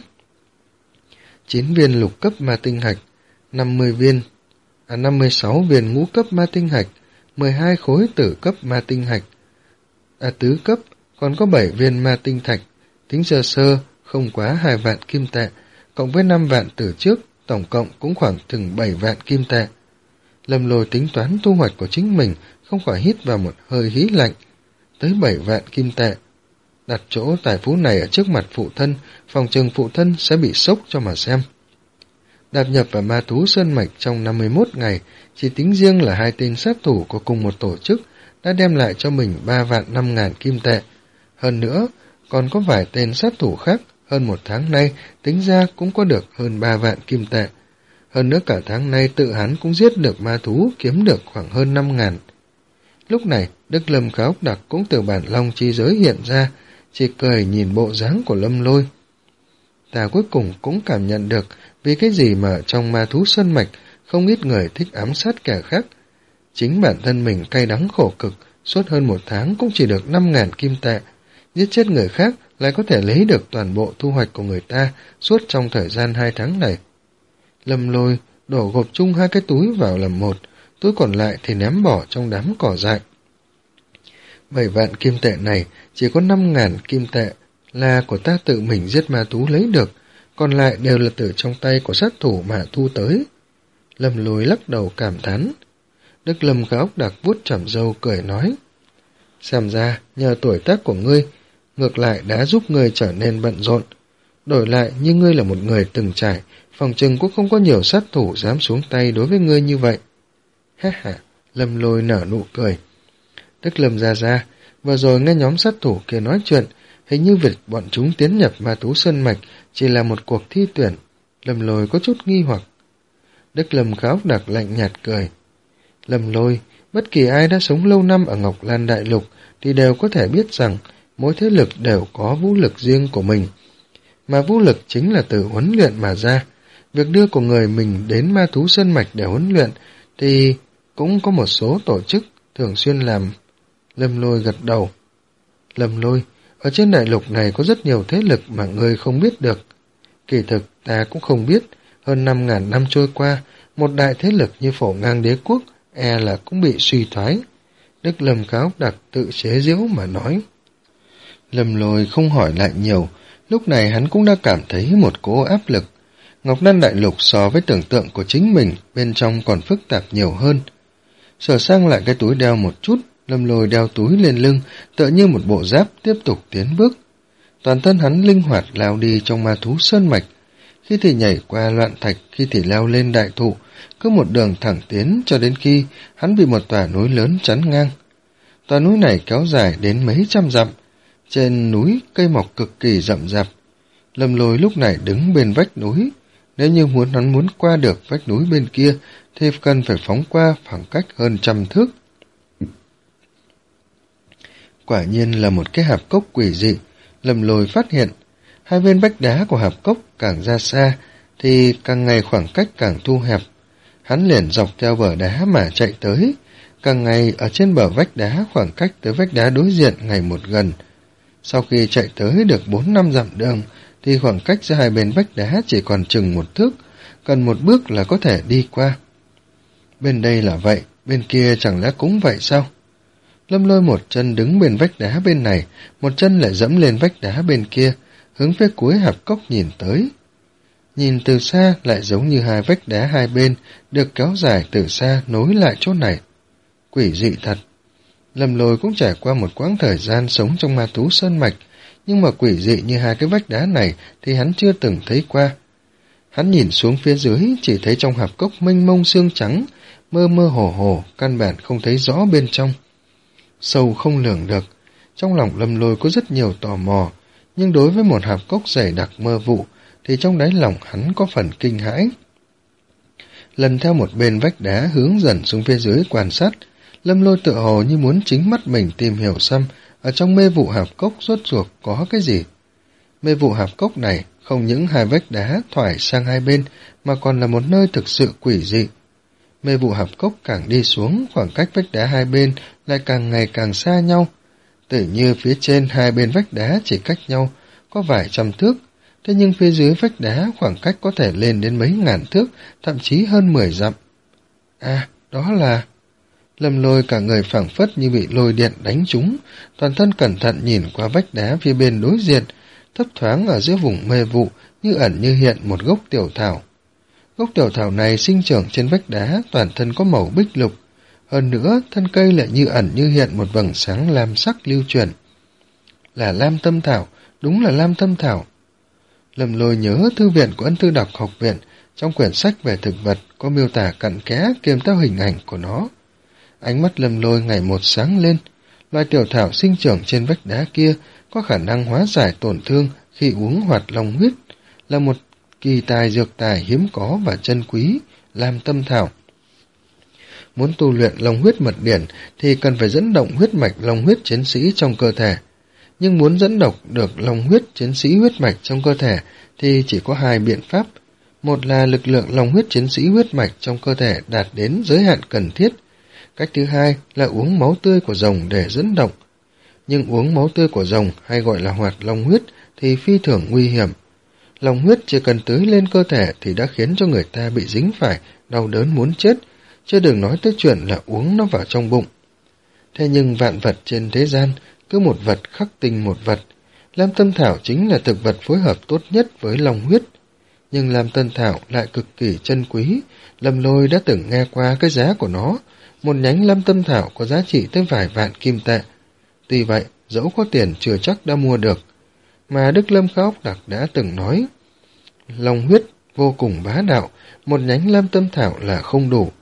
chín viên lục cấp ma tinh hạch, năm mươi viên, à năm mươi sáu viên ngũ cấp ma tinh hạch, mười hai khối tử cấp ma tinh hạch, à tứ cấp, còn có bảy viên ma tinh thạch, tính sơ sơ không quá hai vạn kim tệ, cộng với năm vạn từ trước, tổng cộng cũng khoảng chừng bảy vạn kim tệ. Lâm Lôi tính toán thu hoạch của chính mình, không khỏi hít vào một hơi khí lạnh. Tới bảy vạn kim tệ. Đặt chỗ tài phú này ở trước mặt phụ thân, phòng trừng phụ thân sẽ bị sốc cho mà xem. Đạp nhập vào ma thú sơn mạch trong năm mươi mốt ngày, chỉ tính riêng là hai tên sát thủ của cùng một tổ chức đã đem lại cho mình ba vạn năm ngàn kim tệ. Hơn nữa, còn có vài tên sát thủ khác hơn một tháng nay tính ra cũng có được hơn ba vạn kim tệ. Hơn nữa cả tháng nay tự hắn cũng giết được ma thú kiếm được khoảng hơn năm ngàn. Lúc này, Đức Lâm Khá Ốc Đặc cũng từ bản long chi giới hiện ra, chỉ cười nhìn bộ dáng của Lâm Lôi. Ta cuối cùng cũng cảm nhận được vì cái gì mà trong ma thú sơn mạch không ít người thích ám sát kẻ khác. Chính bản thân mình cay đắng khổ cực, suốt hơn một tháng cũng chỉ được năm ngàn kim tệ. Giết chết người khác lại có thể lấy được toàn bộ thu hoạch của người ta suốt trong thời gian hai tháng này. Lâm Lôi đổ gộp chung hai cái túi vào làm một, túi còn lại thì ném bỏ trong đám cỏ dại. Bảy vạn kim tệ này chỉ có năm ngàn kim tệ là của ta tự mình giết ma thú lấy được, còn lại đều là từ trong tay của sát thủ mà thu tới. Lâm Lôi lắc đầu cảm thán. Đức Lâm Khá Ốc Đặc vuốt trầm râu cười nói, xem ra nhờ tuổi tác của ngươi ngược lại đã giúp ngươi trở nên bận rộn. Đổi lại như ngươi là một người từng trải, phòng chừng cũng không có nhiều sát thủ dám xuống tay đối với ngươi như vậy. Ha ha, Lâm Lôi nở nụ cười. Đức Lâm gia gia, vừa rồi nghe nhóm sát thủ kia nói chuyện, hình như việc bọn chúng tiến nhập Ma Tú Sơn Mạch chỉ là một cuộc thi tuyển. Lâm Lôi có chút nghi hoặc. Đức Lâm Kháo Đặc lạnh nhạt cười. Lâm Lôi, bất kỳ ai đã sống lâu năm ở Ngọc Lan Đại Lục thì đều có thể biết rằng mỗi thế lực đều có vũ lực riêng của mình. Mà vũ lực chính là từ huấn luyện mà ra. Việc đưa của người mình đến Ma Tú Sơn Mạch để huấn luyện thì cũng có một số tổ chức thường xuyên làm. Lâm Lôi gật đầu. Lâm Lôi, ở trên đại lục này có rất nhiều thế lực mà ngươi không biết được. Kỳ thực ta cũng không biết, hơn năm ngàn năm trôi qua, một đại thế lực như Phổ Ngang Đế Quốc e là cũng bị suy thoái. Đức Lâm Kháo Đặc tự chế giễu mà nói. Lâm Lôi không hỏi lại nhiều, lúc này hắn cũng đã cảm thấy một cỗ áp lực. Ngọc Lan Đại Lục so với tưởng tượng của chính mình bên trong còn phức tạp nhiều hơn. Sửa sang lại cái túi đeo một chút, Lâm Lôi đeo túi lên lưng, tựa như một bộ giáp tiếp tục tiến bước. Toàn thân hắn linh hoạt lao đi trong Ma Thú Sơn Mạch, khi thì nhảy qua loạn thạch, khi thì leo lên đại thụ, cứ một đường thẳng tiến cho đến khi hắn bị một tòa núi lớn chắn ngang. Tòa núi này kéo dài đến mấy trăm dặm, trên núi cây mọc cực kỳ rậm rạp. Lâm Lôi lúc này đứng bên vách núi, nếu như muốn hắn muốn qua được vách núi bên kia thì cần phải phóng qua khoảng cách hơn trăm thước. Quả nhiên là một cái hạp cốc quỷ dị. Lâm Lôi phát hiện, hai bên vách đá của hạp cốc càng ra xa thì càng ngày khoảng cách càng thu hẹp. Hắn liền dọc theo bờ đá mà chạy tới, càng ngày ở trên bờ vách đá khoảng cách tới vách đá đối diện ngày một gần. Sau khi chạy tới được bốn năm dặm đường thì khoảng cách giữa hai bên vách đá chỉ còn chừng một thước, cần một bước là có thể đi qua. Bên đây là vậy, bên kia chẳng lẽ cũng vậy sao? Lâm Lôi một chân đứng bên vách đá bên này, một chân lại dẫm lên vách đá bên kia, hướng phía cuối hạp cốc nhìn tới. Nhìn từ xa lại giống như hai vách đá hai bên được kéo dài từ xa nối lại chỗ này. Quỷ dị thật. Lâm Lôi cũng trải qua một quãng thời gian sống trong Ma Tú Sơn Mạch, nhưng mà quỷ dị như hai cái vách đá này thì hắn chưa từng thấy qua. Hắn nhìn xuống phía dưới, chỉ thấy trong hạp cốc mênh mông xương trắng, mơ mơ hồ hồ, căn bản không thấy rõ bên trong. Sâu không lường được, trong lòng Lâm Lôi có rất nhiều tò mò, nhưng đối với một hạp cốc dày đặc mơ vụ, thì trong đáy lòng hắn có phần kinh hãi. Lần theo một bên vách đá hướng dần xuống phía dưới quan sát, Lâm Lôi tự hồ như muốn chính mắt mình tìm hiểu xem ở trong mê vụ hạp cốc rốt ruột có cái gì. Mê vụ hạp cốc này không những hai vách đá thoải sang hai bên mà còn là một nơi thực sự quỷ dị. Mê vụ hạp cốc càng đi xuống, khoảng cách vách đá hai bên lại càng ngày càng xa nhau. Tự như phía trên hai bên vách đá chỉ cách nhau có vài trăm thước, thế nhưng phía dưới vách đá khoảng cách có thể lên đến mấy ngàn thước, thậm chí hơn mười dặm. À, đó là... Lâm Lôi cả người phảng phất như bị lôi điện đánh trúng, toàn thân cẩn thận nhìn qua vách đá phía bên đối diện, thấp thoáng ở giữa vùng mê vụ như ẩn như hiện một gốc tiểu thảo. Gốc tiểu thảo này sinh trưởng trên vách đá, toàn thân có màu bích lục, hơn nữa thân cây lại như ẩn như hiện một vầng sáng lam sắc lưu chuyển. Là lam tâm thảo, đúng là lam tâm thảo. Lâm Lôi nhớ thư viện của Ân Tư Đọc học viện, trong quyển sách về thực vật có miêu tả cặn kẽ kèm theo hình ảnh của nó. Ánh mắt Lâm Lôi ngày một sáng lên, loài tiểu thảo sinh trưởng trên vách đá kia có khả năng hóa giải tổn thương khi uống hoạt long huyết, là một kỳ tài dược tài hiếm có và chân quý, lam tâm thảo. Muốn tu luyện long huyết mật điển thì cần phải dẫn động huyết mạch long huyết chiến sĩ trong cơ thể. Nhưng muốn dẫn động được long huyết chiến sĩ huyết mạch trong cơ thể thì chỉ có hai biện pháp. Một là lực lượng long huyết chiến sĩ huyết mạch trong cơ thể đạt đến giới hạn cần thiết. Cách thứ hai là uống máu tươi của rồng để dẫn động. Nhưng uống máu tươi của rồng hay gọi là hoạt long huyết thì phi thường nguy hiểm. Long huyết chỉ cần tưới lên cơ thể thì đã khiến cho người ta bị dính phải, đau đớn muốn chết, chứ đừng nói tới chuyện là uống nó vào trong bụng. Thế nhưng vạn vật trên thế gian, cứ một vật khắc tinh một vật. Lam tâm thảo chính là thực vật phối hợp tốt nhất với long huyết. Nhưng lam tâm thảo lại cực kỳ chân quý. Lâm Lôi đã từng nghe qua cái giá của nó. Một nhánh lam tâm thảo có giá trị tới vài vạn kim tệ. Tuy vậy, dẫu có tiền chưa chắc đã mua được. Mà Đức Lâm Kháo Đặc đã từng nói, long huyết vô cùng bá đạo, một nhánh lam tâm thảo là không đủ.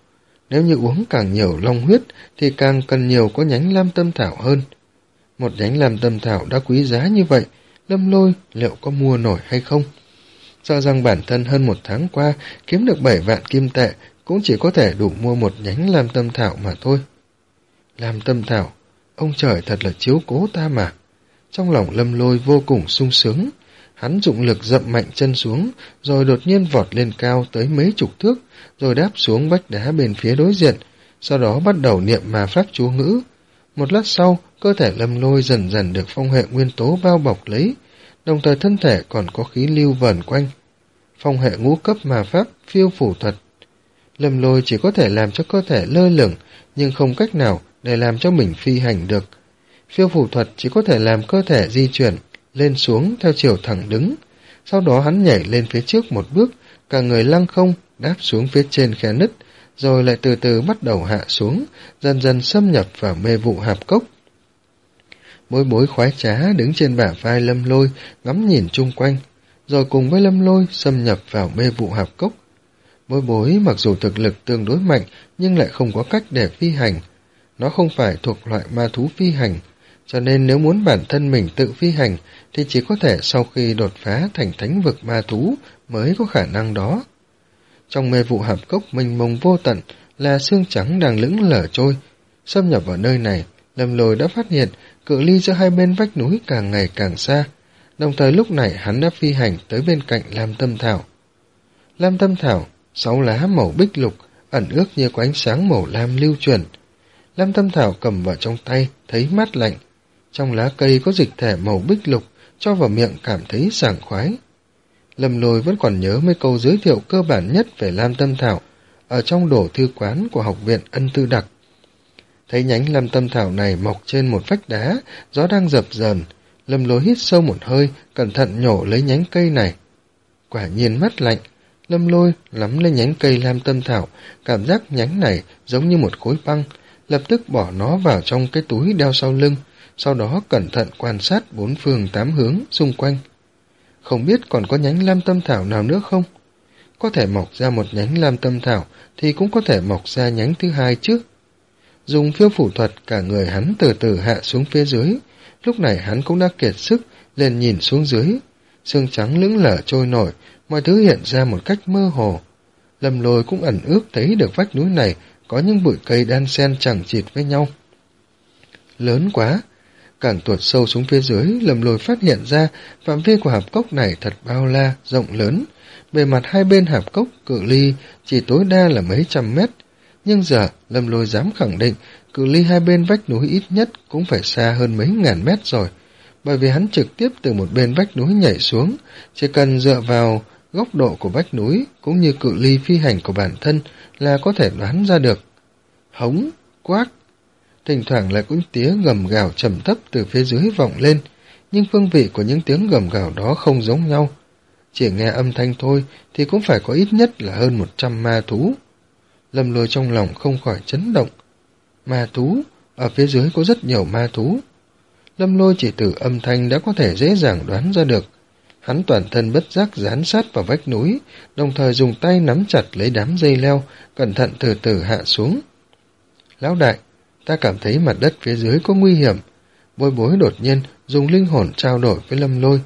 Nếu như uống càng nhiều long huyết thì càng cần nhiều có nhánh lam tâm thảo hơn. Một nhánh lam tâm thảo đã quý giá như vậy, Lâm Lôi liệu có mua nổi hay không? Sợ rằng bản thân hơn một tháng qua kiếm được bảy vạn kim tệ cũng chỉ có thể đủ mua một nhánh lam tâm thảo mà thôi. Lam tâm thảo, ông trời thật là chiếu cố ta mà. Trong lòng Lâm Lôi vô cùng sung sướng, hắn dụng lực dậm mạnh chân xuống, rồi đột nhiên vọt lên cao tới mấy chục thước, rồi đáp xuống vách đá bên phía đối diện, sau đó bắt đầu niệm mà pháp chú ngữ. Một lát sau, cơ thể Lâm Lôi dần dần được phong hệ nguyên tố bao bọc lấy, đồng thời thân thể còn có khí lưu vờn quanh. Phong hệ ngũ cấp mà pháp phiêu phủ thuật. Lâm Lôi chỉ có thể làm cho cơ thể lơ lửng, nhưng không cách nào để làm cho mình phi hành được. Phiêu phủ thuật chỉ có thể làm cơ thể di chuyển lên xuống theo chiều thẳng đứng. Sau đó hắn nhảy lên phía trước một bước, cả người lăng không đáp xuống phía trên khe nứt, rồi lại từ từ bắt đầu hạ xuống, dần dần xâm nhập vào mê vụ hạp cốc. Bối bối khoái trá đứng trên bả vai Lâm Lôi, ngắm nhìn chung quanh, rồi cùng với Lâm Lôi xâm nhập vào mê vụ hạp cốc. Bối bối mặc dù thực lực tương đối mạnh, nhưng lại không có cách để phi hành. Nó không phải thuộc loại ma thú phi hành, cho nên nếu muốn bản thân mình tự phi hành, thì chỉ có thể sau khi đột phá thành thánh vực ma thú mới có khả năng đó. Trong mê vụ hạp cốc mênh mông vô tận là xương trắng đang lững lờ trôi. Xâm nhập vào nơi này, Lâm Lôi đã phát hiện cự ly giữa hai bên vách núi càng ngày càng xa, đồng thời lúc này hắn đã phi hành tới bên cạnh Lam Tâm Thảo. Lam Tâm Thảo, sáu lá màu bích lục, ẩn ước như có ánh sáng màu lam lưu chuyển. Lam Tâm Thảo cầm vào trong tay, thấy mát lạnh. Trong lá cây có dịch thể màu bích lục, cho vào miệng cảm thấy sảng khoái. Lâm Lôi vẫn còn nhớ mấy câu giới thiệu cơ bản nhất về Lam Tâm Thảo ở trong đồ thư quán của học viện Ân Tư Đặc. Thấy nhánh Lam Tâm Thảo này mọc trên một vách đá, gió đang dập dờn. Lâm Lôi hít sâu một hơi, cẩn thận nhổ lấy nhánh cây này. Quả nhiên mát lạnh. Lâm Lôi nắm lấy nhánh cây Lam Tâm Thảo, cảm giác nhánh này giống như một khối băng, lập tức bỏ nó vào trong cái túi đeo sau lưng, sau đó cẩn thận quan sát bốn phương tám hướng xung quanh. Không biết còn có nhánh Lam Tâm Thảo nào nữa không? Có thể mọc ra một nhánh Lam Tâm Thảo thì cũng có thể mọc ra nhánh thứ hai chứ. Dùng phiêu phủ thuật, cả người hắn từ từ hạ xuống phía dưới. Lúc này hắn cũng đã kiệt sức, liền nhìn xuống dưới. Sương trắng lững lờ trôi nổi, mọi thứ hiện ra một cách mơ hồ. Lâm Lôi cũng ẩn ước thấy được vách núi này có những bụi cây đan xen chằng chịt với nhau. Lớn quá! Càng tuột sâu xuống phía dưới, Lâm Lôi phát hiện ra phạm vi của hạp cốc này thật bao la, rộng lớn. Bề mặt hai bên hạp cốc cự ly chỉ tối đa là mấy trăm mét. Nhưng giờ, Lâm Lôi dám khẳng định cự ly hai bên vách núi ít nhất cũng phải xa hơn mấy ngàn mét rồi. Bởi vì hắn trực tiếp từ một bên vách núi nhảy xuống, chỉ cần dựa vào góc độ của vách núi cũng như cự ly phi hành của bản thân là có thể đoán ra được. Hống, quát. Thỉnh thoảng lại có tiếng gầm gào trầm thấp từ phía dưới vọng lên, nhưng phương vị của những tiếng gầm gào đó không giống nhau. Chỉ nghe âm thanh thôi thì cũng phải có ít nhất là hơn một trăm ma thú. Lâm Lôi trong lòng không khỏi chấn động. Ma thú? Ở phía dưới có rất nhiều ma thú. Lâm Lôi chỉ từ âm thanh đã có thể dễ dàng đoán ra được. Hắn toàn thân bất giác dán sát vào vách núi, đồng thời dùng tay nắm chặt lấy đám dây leo, cẩn thận từ từ hạ xuống. Lão đại, ta cảm thấy mặt đất phía dưới có nguy hiểm. Bối bối đột nhiên dùng linh hồn trao đổi với Lâm Lôi.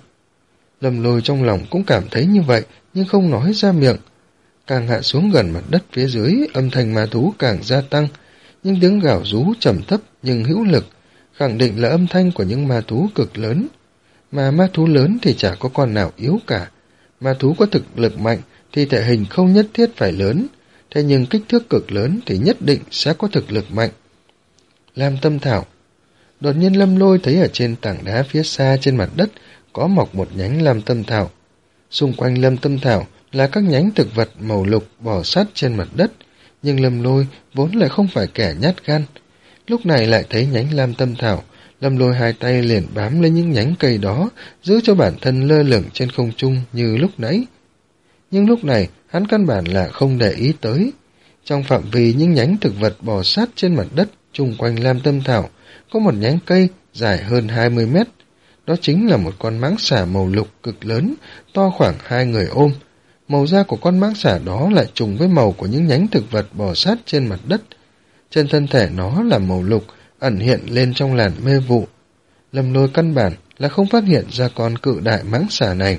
Lâm Lôi trong lòng cũng cảm thấy như vậy, nhưng không nói ra miệng. Càng hạ xuống gần mặt đất phía dưới, âm thanh ma thú càng gia tăng, nhưng tiếng gào rú trầm thấp nhưng hữu lực, khẳng định là âm thanh của những ma thú cực lớn. Mà ma thú lớn thì chả có con nào yếu cả. Ma thú có thực lực mạnh thì thể hình không nhất thiết phải lớn, thế nhưng kích thước cực lớn thì nhất định sẽ có thực lực mạnh. Lam Tâm Thảo. Đột nhiên Lâm Lôi thấy ở trên tảng đá phía xa trên mặt đất có mọc một nhánh Lam Tâm Thảo. Xung quanh Lam Tâm Thảo là các nhánh thực vật màu lục bò sát trên mặt đất, nhưng Lâm Lôi vốn lại không phải kẻ nhát gan. Lúc này lại thấy nhánh Lam Tâm Thảo, Lâm Lôi hai tay liền bám lấy những nhánh cây đó, giữ cho bản thân lơ lửng trên không trung như lúc nãy. Nhưng lúc này, hắn căn bản là không để ý tới. Trong phạm vi những nhánh thực vật bò sát trên mặt đất chung quanh Lam Tâm Thảo, có một nhánh cây dài hơn hai mươi mét. Đó chính là một con mãng xà màu lục cực lớn, to khoảng hai người ôm. màu da của con mãng xà đó lại trùng với màu của những nhánh thực vật bò sát trên mặt đất. Trên thân thể nó là màu lục, ẩn hiện lên trong làn mê vụ. Lâm Lôi căn bản là không phát hiện ra con cự đại mãng xà này.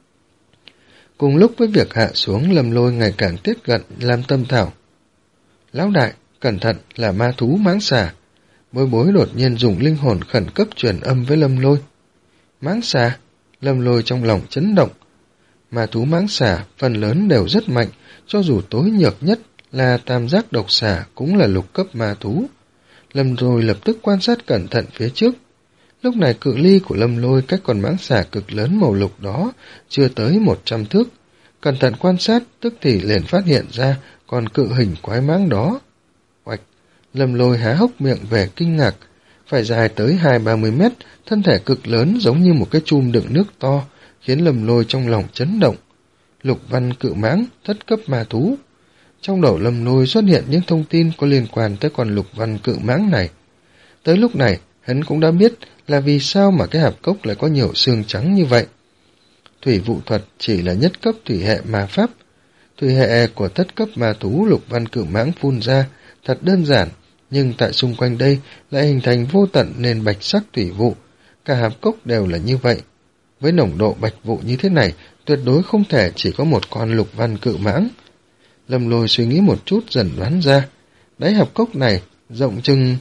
Cùng lúc với việc hạ xuống, Lâm Lôi ngày càng tiếp cận Lam Tâm Thảo. Lão đại, cẩn thận, là ma thú mãng xà. Bối Bối đột nhiên dùng linh hồn khẩn cấp truyền âm với Lâm Lôi. Mãng xà? Lâm Lôi trong lòng chấn động. Ma thú mãng xà phần lớn đều rất mạnh, cho dù tối nhược nhất là tam giác độc xà cũng là lục cấp ma thú. Lâm Lôi lập tức quan sát cẩn thận phía trước. Lúc này cự ly của Lâm Lôi cách con mãng xà cực lớn màu lục đó chưa tới một trăm thước. Cẩn thận quan sát, tức thì liền phát hiện ra con cự hình quái mãng đó. Oạch! Lâm Lôi há hốc miệng về kinh ngạc. Phải dài tới hai ba mươi mét, thân thể cực lớn giống như một cái chum đựng nước to, khiến Lâm Lôi trong lòng chấn động. Lục văn cự mãng, thất cấp ma thú. Trong đầu Lâm Lôi xuất hiện những thông tin có liên quan tới con lục văn cự mãng này. Tới lúc này, hắn cũng đã biết là vì sao mà cái hạp cốc lại có nhiều xương trắng như vậy. Thủy vụ thuật chỉ là nhất cấp thủy hệ ma pháp. Thủy hệ của thất cấp ma thú lục văn cự mãng phun ra thật đơn giản, nhưng tại xung quanh đây lại hình thành vô tận nền bạch sắc thủy vụ. Cả hạp cốc đều là như vậy. Với nồng độ bạch vụ như thế này, tuyệt đối không thể chỉ có một con lục văn cự mãng. Lâm Lôi suy nghĩ một chút dần đoán ra, đáy hạp cốc này rộng chừng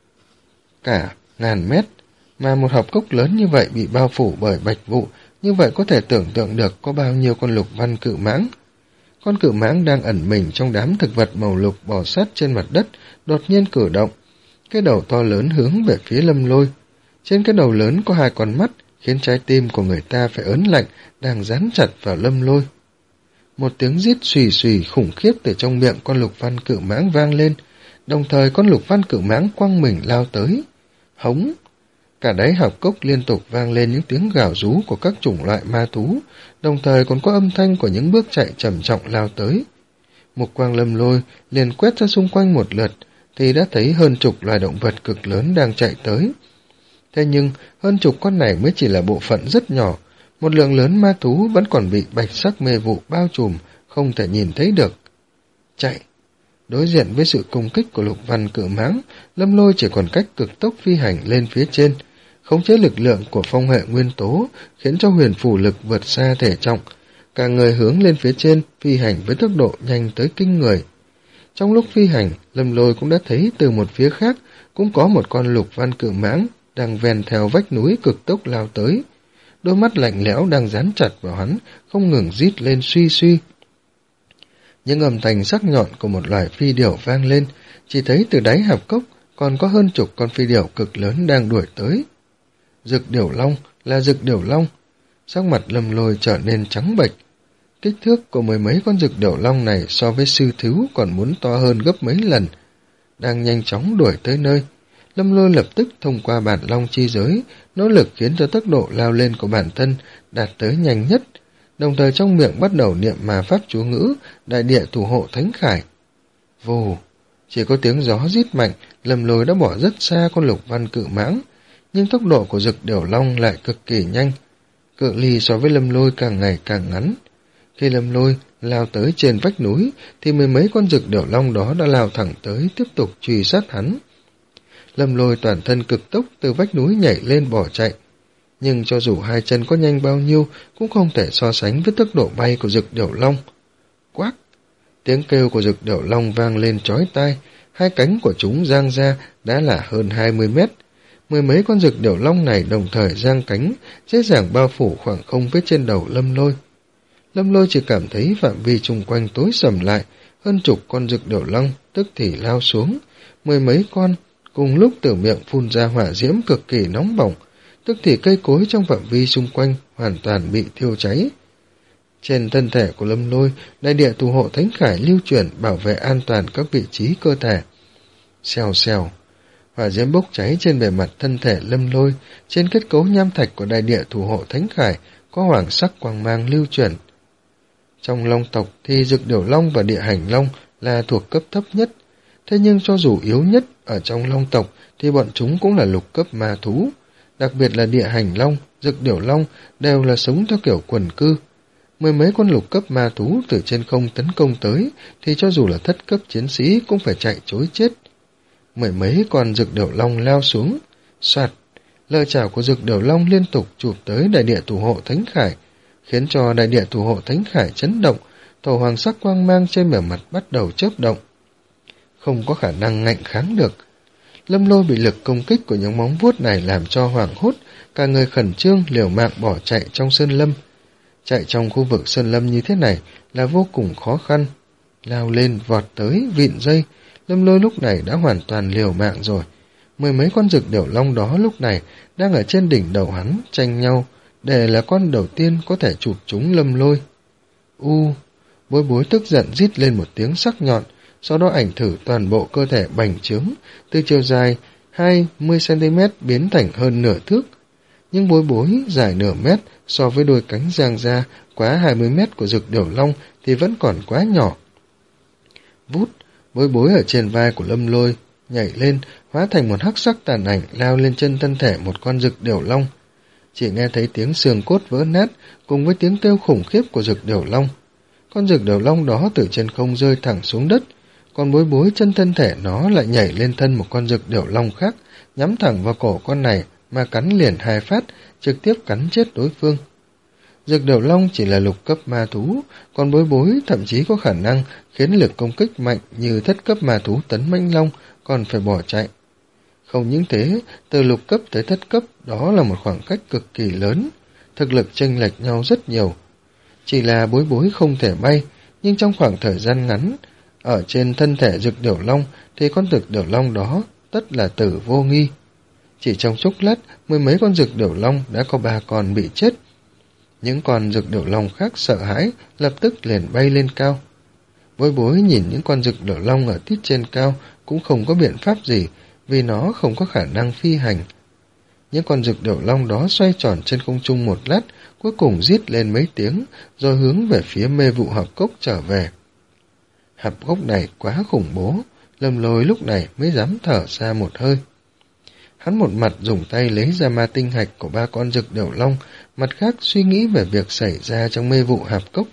cả ngàn mét, mà một hạp cốc lớn như vậy bị bao phủ bởi bạch vụ, như vậy có thể tưởng tượng được có bao nhiêu con lục văn cự mãng. Con cự mãng đang ẩn mình trong đám thực vật màu lục bò sát trên mặt đất, đột nhiên cử động. Cái đầu to lớn hướng về phía Lâm Lôi. Trên cái đầu lớn có hai con mắt, khiến trái tim của người ta phải ớn lạnh, đang dán chặt vào Lâm Lôi. Một tiếng rít xùy xùy khủng khiếp từ trong miệng con lục văn cự mãng vang lên, đồng thời con lục văn cự mãng quăng mình lao tới. Hống! Cả đáy hạp cốc liên tục vang lên những tiếng gào rú của các chủng loại ma thú, đồng thời còn có âm thanh của những bước chạy trầm trọng lao tới. Mục quang Lâm Lôi liền quét ra xung quanh một lượt, thì đã thấy hơn chục loài động vật cực lớn đang chạy tới. Thế nhưng, hơn chục con này mới chỉ là bộ phận rất nhỏ, một lượng lớn ma thú vẫn còn bị bạch sắc mê vụ bao trùm, không thể nhìn thấy được. Chạy! Đối diện với sự công kích của lục văn cự mãng, Lâm Lôi chỉ còn cách cực tốc phi hành lên phía trên, khống chế lực lượng của phong hệ nguyên tố, khiến cho huyền phù lực vượt xa thể trọng, cả người hướng lên phía trên, phi hành với tốc độ nhanh tới kinh người. Trong lúc phi hành, Lâm Lôi cũng đã thấy từ một phía khác cũng có một con lục văn cự mãng đang ven theo vách núi cực tốc lao tới. Đôi mắt lạnh lẽo đang dán chặt vào hắn, không ngừng rít lên suy suy. Những âm thanh sắc nhọn của một loài phi điểu vang lên, chỉ thấy từ đáy hạp cốc còn có hơn chục con phi điểu cực lớn đang đuổi tới. Dực điểu long là dực điểu long. Sắc mặt Lâm Lôi trở nên trắng bệch. Kích thước của mười mấy con dực điểu long này so với sư thú còn muốn to hơn gấp mấy lần. Đang nhanh chóng đuổi tới nơi, Lâm Lôi lập tức thông qua bản long chi giới, nỗ lực khiến cho tốc độ lao lên của bản thân đạt tới nhanh nhất, đồng thời trong miệng bắt đầu niệm mà pháp chú ngữ, đại địa thủ hộ thánh khải. Vù! Chỉ có tiếng gió rít mạnh, Lâm Lôi đã bỏ rất xa con lục văn cự mãng, nhưng tốc độ của dực điểu long lại cực kỳ nhanh. Cự ly so với Lâm Lôi càng ngày càng ngắn. Khi Lâm Lôi lao tới trên vách núi, thì mười mấy con dực điểu long đó đã lao thẳng tới, tiếp tục truy sát hắn. Lâm Lôi toàn thân cực tốc từ vách núi nhảy lên bỏ chạy. Nhưng cho dù hai chân có nhanh bao nhiêu, cũng không thể so sánh với tốc độ bay của dực điểu long. Quác! Tiếng kêu của dực điểu long vang lên chói tai, hai cánh của chúng giang ra đã là hơn hai mươi mét. Mười mấy con dực điểu long này đồng thời giang cánh, dễ dàng bao phủ khoảng không phía trên đầu Lâm Lôi. Lâm Lôi chỉ cảm thấy phạm vi chung quanh tối sầm lại, hơn chục con dực điểu long tức thì lao xuống, mười mấy con cùng lúc từ miệng phun ra hỏa diễm cực kỳ nóng bỏng, tức thì cây cối trong phạm vi xung quanh hoàn toàn bị thiêu cháy. Trên thân thể của Lâm Lôi, đại địa thủ hộ thánh khải lưu chuyển bảo vệ an toàn các vị trí cơ thể. Xèo xèo, hỏa diễm bốc cháy trên bề mặt thân thể Lâm Lôi, trên kết cấu nham thạch của đại địa thủ hộ thánh khải có hoàng sắc quang mang lưu chuyển. Trong long tộc thì dực điểu long và địa hành long là thuộc cấp thấp nhất, thế nhưng cho dù yếu nhất ở trong long tộc thì bọn chúng cũng là lục cấp ma thú, đặc biệt là địa hành long, dực điểu long đều là sống theo kiểu quần cư. Mười mấy con lục cấp ma thú từ trên không tấn công tới, thì cho dù là thất cấp chiến sĩ cũng phải chạy trối chết. Mười mấy con rực điểu long lao xuống, soạt, lời chảo của rực điểu long liên tục chụp tới đại địa thủ hộ Thánh Khải, khiến cho đại địa thủ hộ Thánh Khải chấn động, thổ hoàng sắc quang mang trên bề mặt bắt đầu chớp động. Không có khả năng ngạnh kháng được. Lâm Lôi bị lực công kích của những móng vuốt này làm cho hoảng hốt, cả người khẩn trương liều mạng bỏ chạy trong sơn lâm. Chạy trong khu vực sơn lâm như thế này là vô cùng khó khăn. Lao lên, vọt tới, vịn dây, Lâm Lôi lúc này đã hoàn toàn liều mạng rồi. Mười mấy con rực điểu long đó lúc này đang ở trên đỉnh đầu hắn, tranh nhau, để là con đầu tiên có thể chụp trúng Lâm Lôi. U, Bối Bối tức giận rít lên một tiếng sắc nhọn, sau đó ảnh thử toàn bộ cơ thể bành trướng, từ chiều dài hai mươi xăng ti mét biến thành hơn nửa thước. Nhưng Bối Bối dài nửa mét so với đôi cánh giang ra quá hai mươi mét của rực điểu long thì vẫn còn quá nhỏ. Vút, Bối Bối ở trên vai của Lâm Lôi nhảy lên, hóa thành một hắc sắc tàn ảnh lao lên chân thân thể một con rực điểu long. Chỉ nghe thấy tiếng xương cốt vỡ nát cùng với tiếng kêu khủng khiếp của rực điểu long. Con rực điểu long đó từ trên không rơi thẳng xuống đất, còn Bối Bối chân thân thể nó lại nhảy lên thân một con rực điểu long khác, nhắm thẳng vào cổ con này mà cắn liền hai phát, trực tiếp cắn chết đối phương. Rực điểu long chỉ là lục cấp ma thú, còn Bối Bối thậm chí có khả năng khiến lực công kích mạnh như thất cấp ma thú tấn mãnh long, còn phải bỏ chạy. Không những thế, từ lục cấp tới thất cấp đó là một khoảng cách cực kỳ lớn, thực lực chênh lệch nhau rất nhiều. Chỉ là Bối Bối không thể bay, nhưng trong khoảng thời gian ngắn, ở trên thân thể rực điểu long thì con rực điểu long đó tất là tử vô nghi. Chỉ trong chốc lát, mười mấy con rực điểu long đã có ba con bị chết. Những con rực điểu long khác sợ hãi, lập tức liền bay lên cao. Bối Bối nhìn những con rực điểu long ở tít trên cao cũng không có biện pháp gì, vì nó không có khả năng phi hành. Những con rực điểu long đó xoay tròn trên không trung một lát, cuối cùng rít lên mấy tiếng, rồi hướng về phía mê vụ hạp cốc trở về. Hạp cốc này quá khủng bố, Lâm Lôi lúc này mới dám thở ra một hơi. Hắn một mặt dùng tay lấy ra ma tinh hạch của ba con rực điểu long, mặt khác suy nghĩ về việc xảy ra trong mê vụ hạp cốc.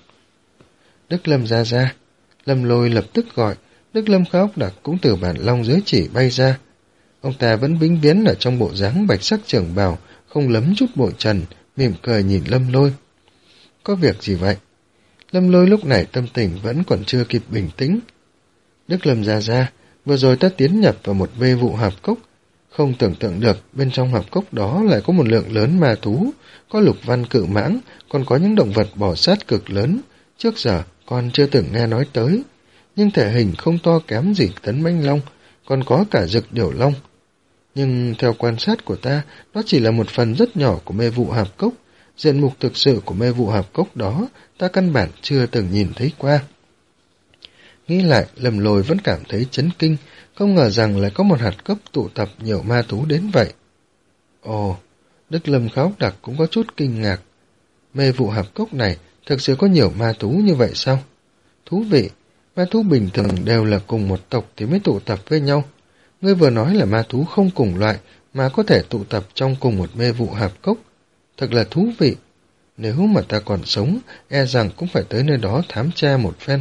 Đức Lâm ra ra, Lâm Lôi lập tức gọi, Đức Lâm Khá Ốc Đặc cũng từ bản long dưới chỉ bay ra. Ông ta vẫn vĩnh viễn ở trong bộ dáng bạch sắc trưởng bào, không lấm chút bụi trần, mỉm cười nhìn Lâm Lôi. Có việc gì vậy? Lâm Lôi lúc này tâm tình vẫn còn chưa kịp bình tĩnh. Đức Lâm ra ra, vừa rồi ta tiến nhập vào một mê vụ hạp cốc, không tưởng tượng được bên trong hạp cốc đó lại có một lượng lớn ma thú, có lục văn cự mãng, còn có những động vật bò sát cực lớn, trước giờ con chưa từng nghe nói tới, nhưng thể hình không to kém gì tấn mãnh long, còn có cả rực điểu long. Nhưng theo quan sát của ta, đó chỉ là một phần rất nhỏ của mê vụ hạp cốc, diện mục thực sự của mê vụ hạp cốc đó ta căn bản chưa từng nhìn thấy qua. Nghĩ lại, Lâm Lôi vẫn cảm thấy chấn kinh, không ngờ rằng lại có một hạt cấp tụ tập nhiều ma thú đến vậy. Ồ, Đức Lâm Khá Ốc Đặc cũng có chút kinh ngạc. Mê vụ hạp cốc này thực sự có nhiều ma thú như vậy sao? Thú vị, ma thú bình thường đều là cùng một tộc thì mới tụ tập với nhau. Ngươi vừa nói là ma thú không cùng loại mà có thể tụ tập trong cùng một mê vụ hạp cốc. Thật là thú vị. Nếu mà ta còn sống, e rằng cũng phải tới nơi đó thám tra một phen.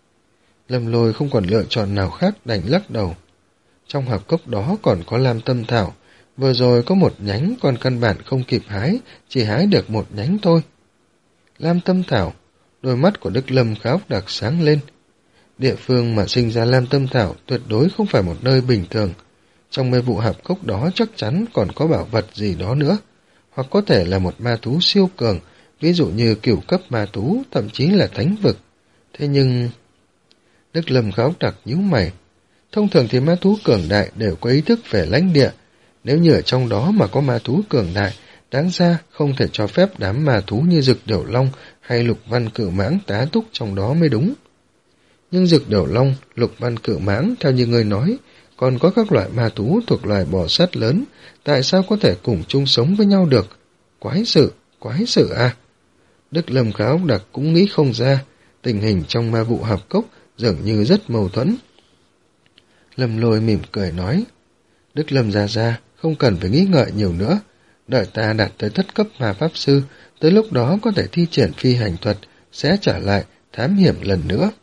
Lâm Lôi không còn lựa chọn nào khác đành lắc đầu. Trong hạp cốc đó còn có lam tâm thảo, vừa rồi có một nhánh còn căn bản không kịp hái, chỉ hái được một nhánh thôi. Lam tâm thảo, đôi mắt của Đức Lâm Khá Ốc Đặc sáng lên. Địa phương mà sinh ra lam tâm thảo tuyệt đối không phải một nơi bình thường. Trong mê vụ hạp cốc đó chắc chắn còn có bảo vật gì đó nữa, hoặc có thể là một ma thú siêu cường, ví dụ như cửu cấp ma thú, thậm chí là thánh vực. Thế nhưng... Đức Lâm Khá Ốc Đặc nhíu mày. Thông thường thì ma thú cường đại đều có ý thức về lãnh địa. Nếu như ở trong đó mà có ma thú cường đại, đáng ra không thể cho phép đám ma thú như rực điểu long hay lục văn cự mãng tá túc trong đó mới đúng. Nhưng rực điểu long, lục văn cự mãng theo như người nói, còn có các loại ma thú thuộc loài bò sát lớn, tại sao có thể cùng chung sống với nhau được? Quái sự, quái sự à! Đức Lâm Khá Ốc Đặc cũng nghĩ không ra, tình hình trong ma vụ hạp cốc dường như rất mâu thuẫn. Lâm Lôi mỉm cười nói, Đức Lâm ra ra, không cần phải nghĩ ngợi nhiều nữa, đợi ta đạt tới thất cấp ma pháp sư, tới lúc đó có thể thi triển phi hành thuật, sẽ trở lại thám hiểm lần nữa.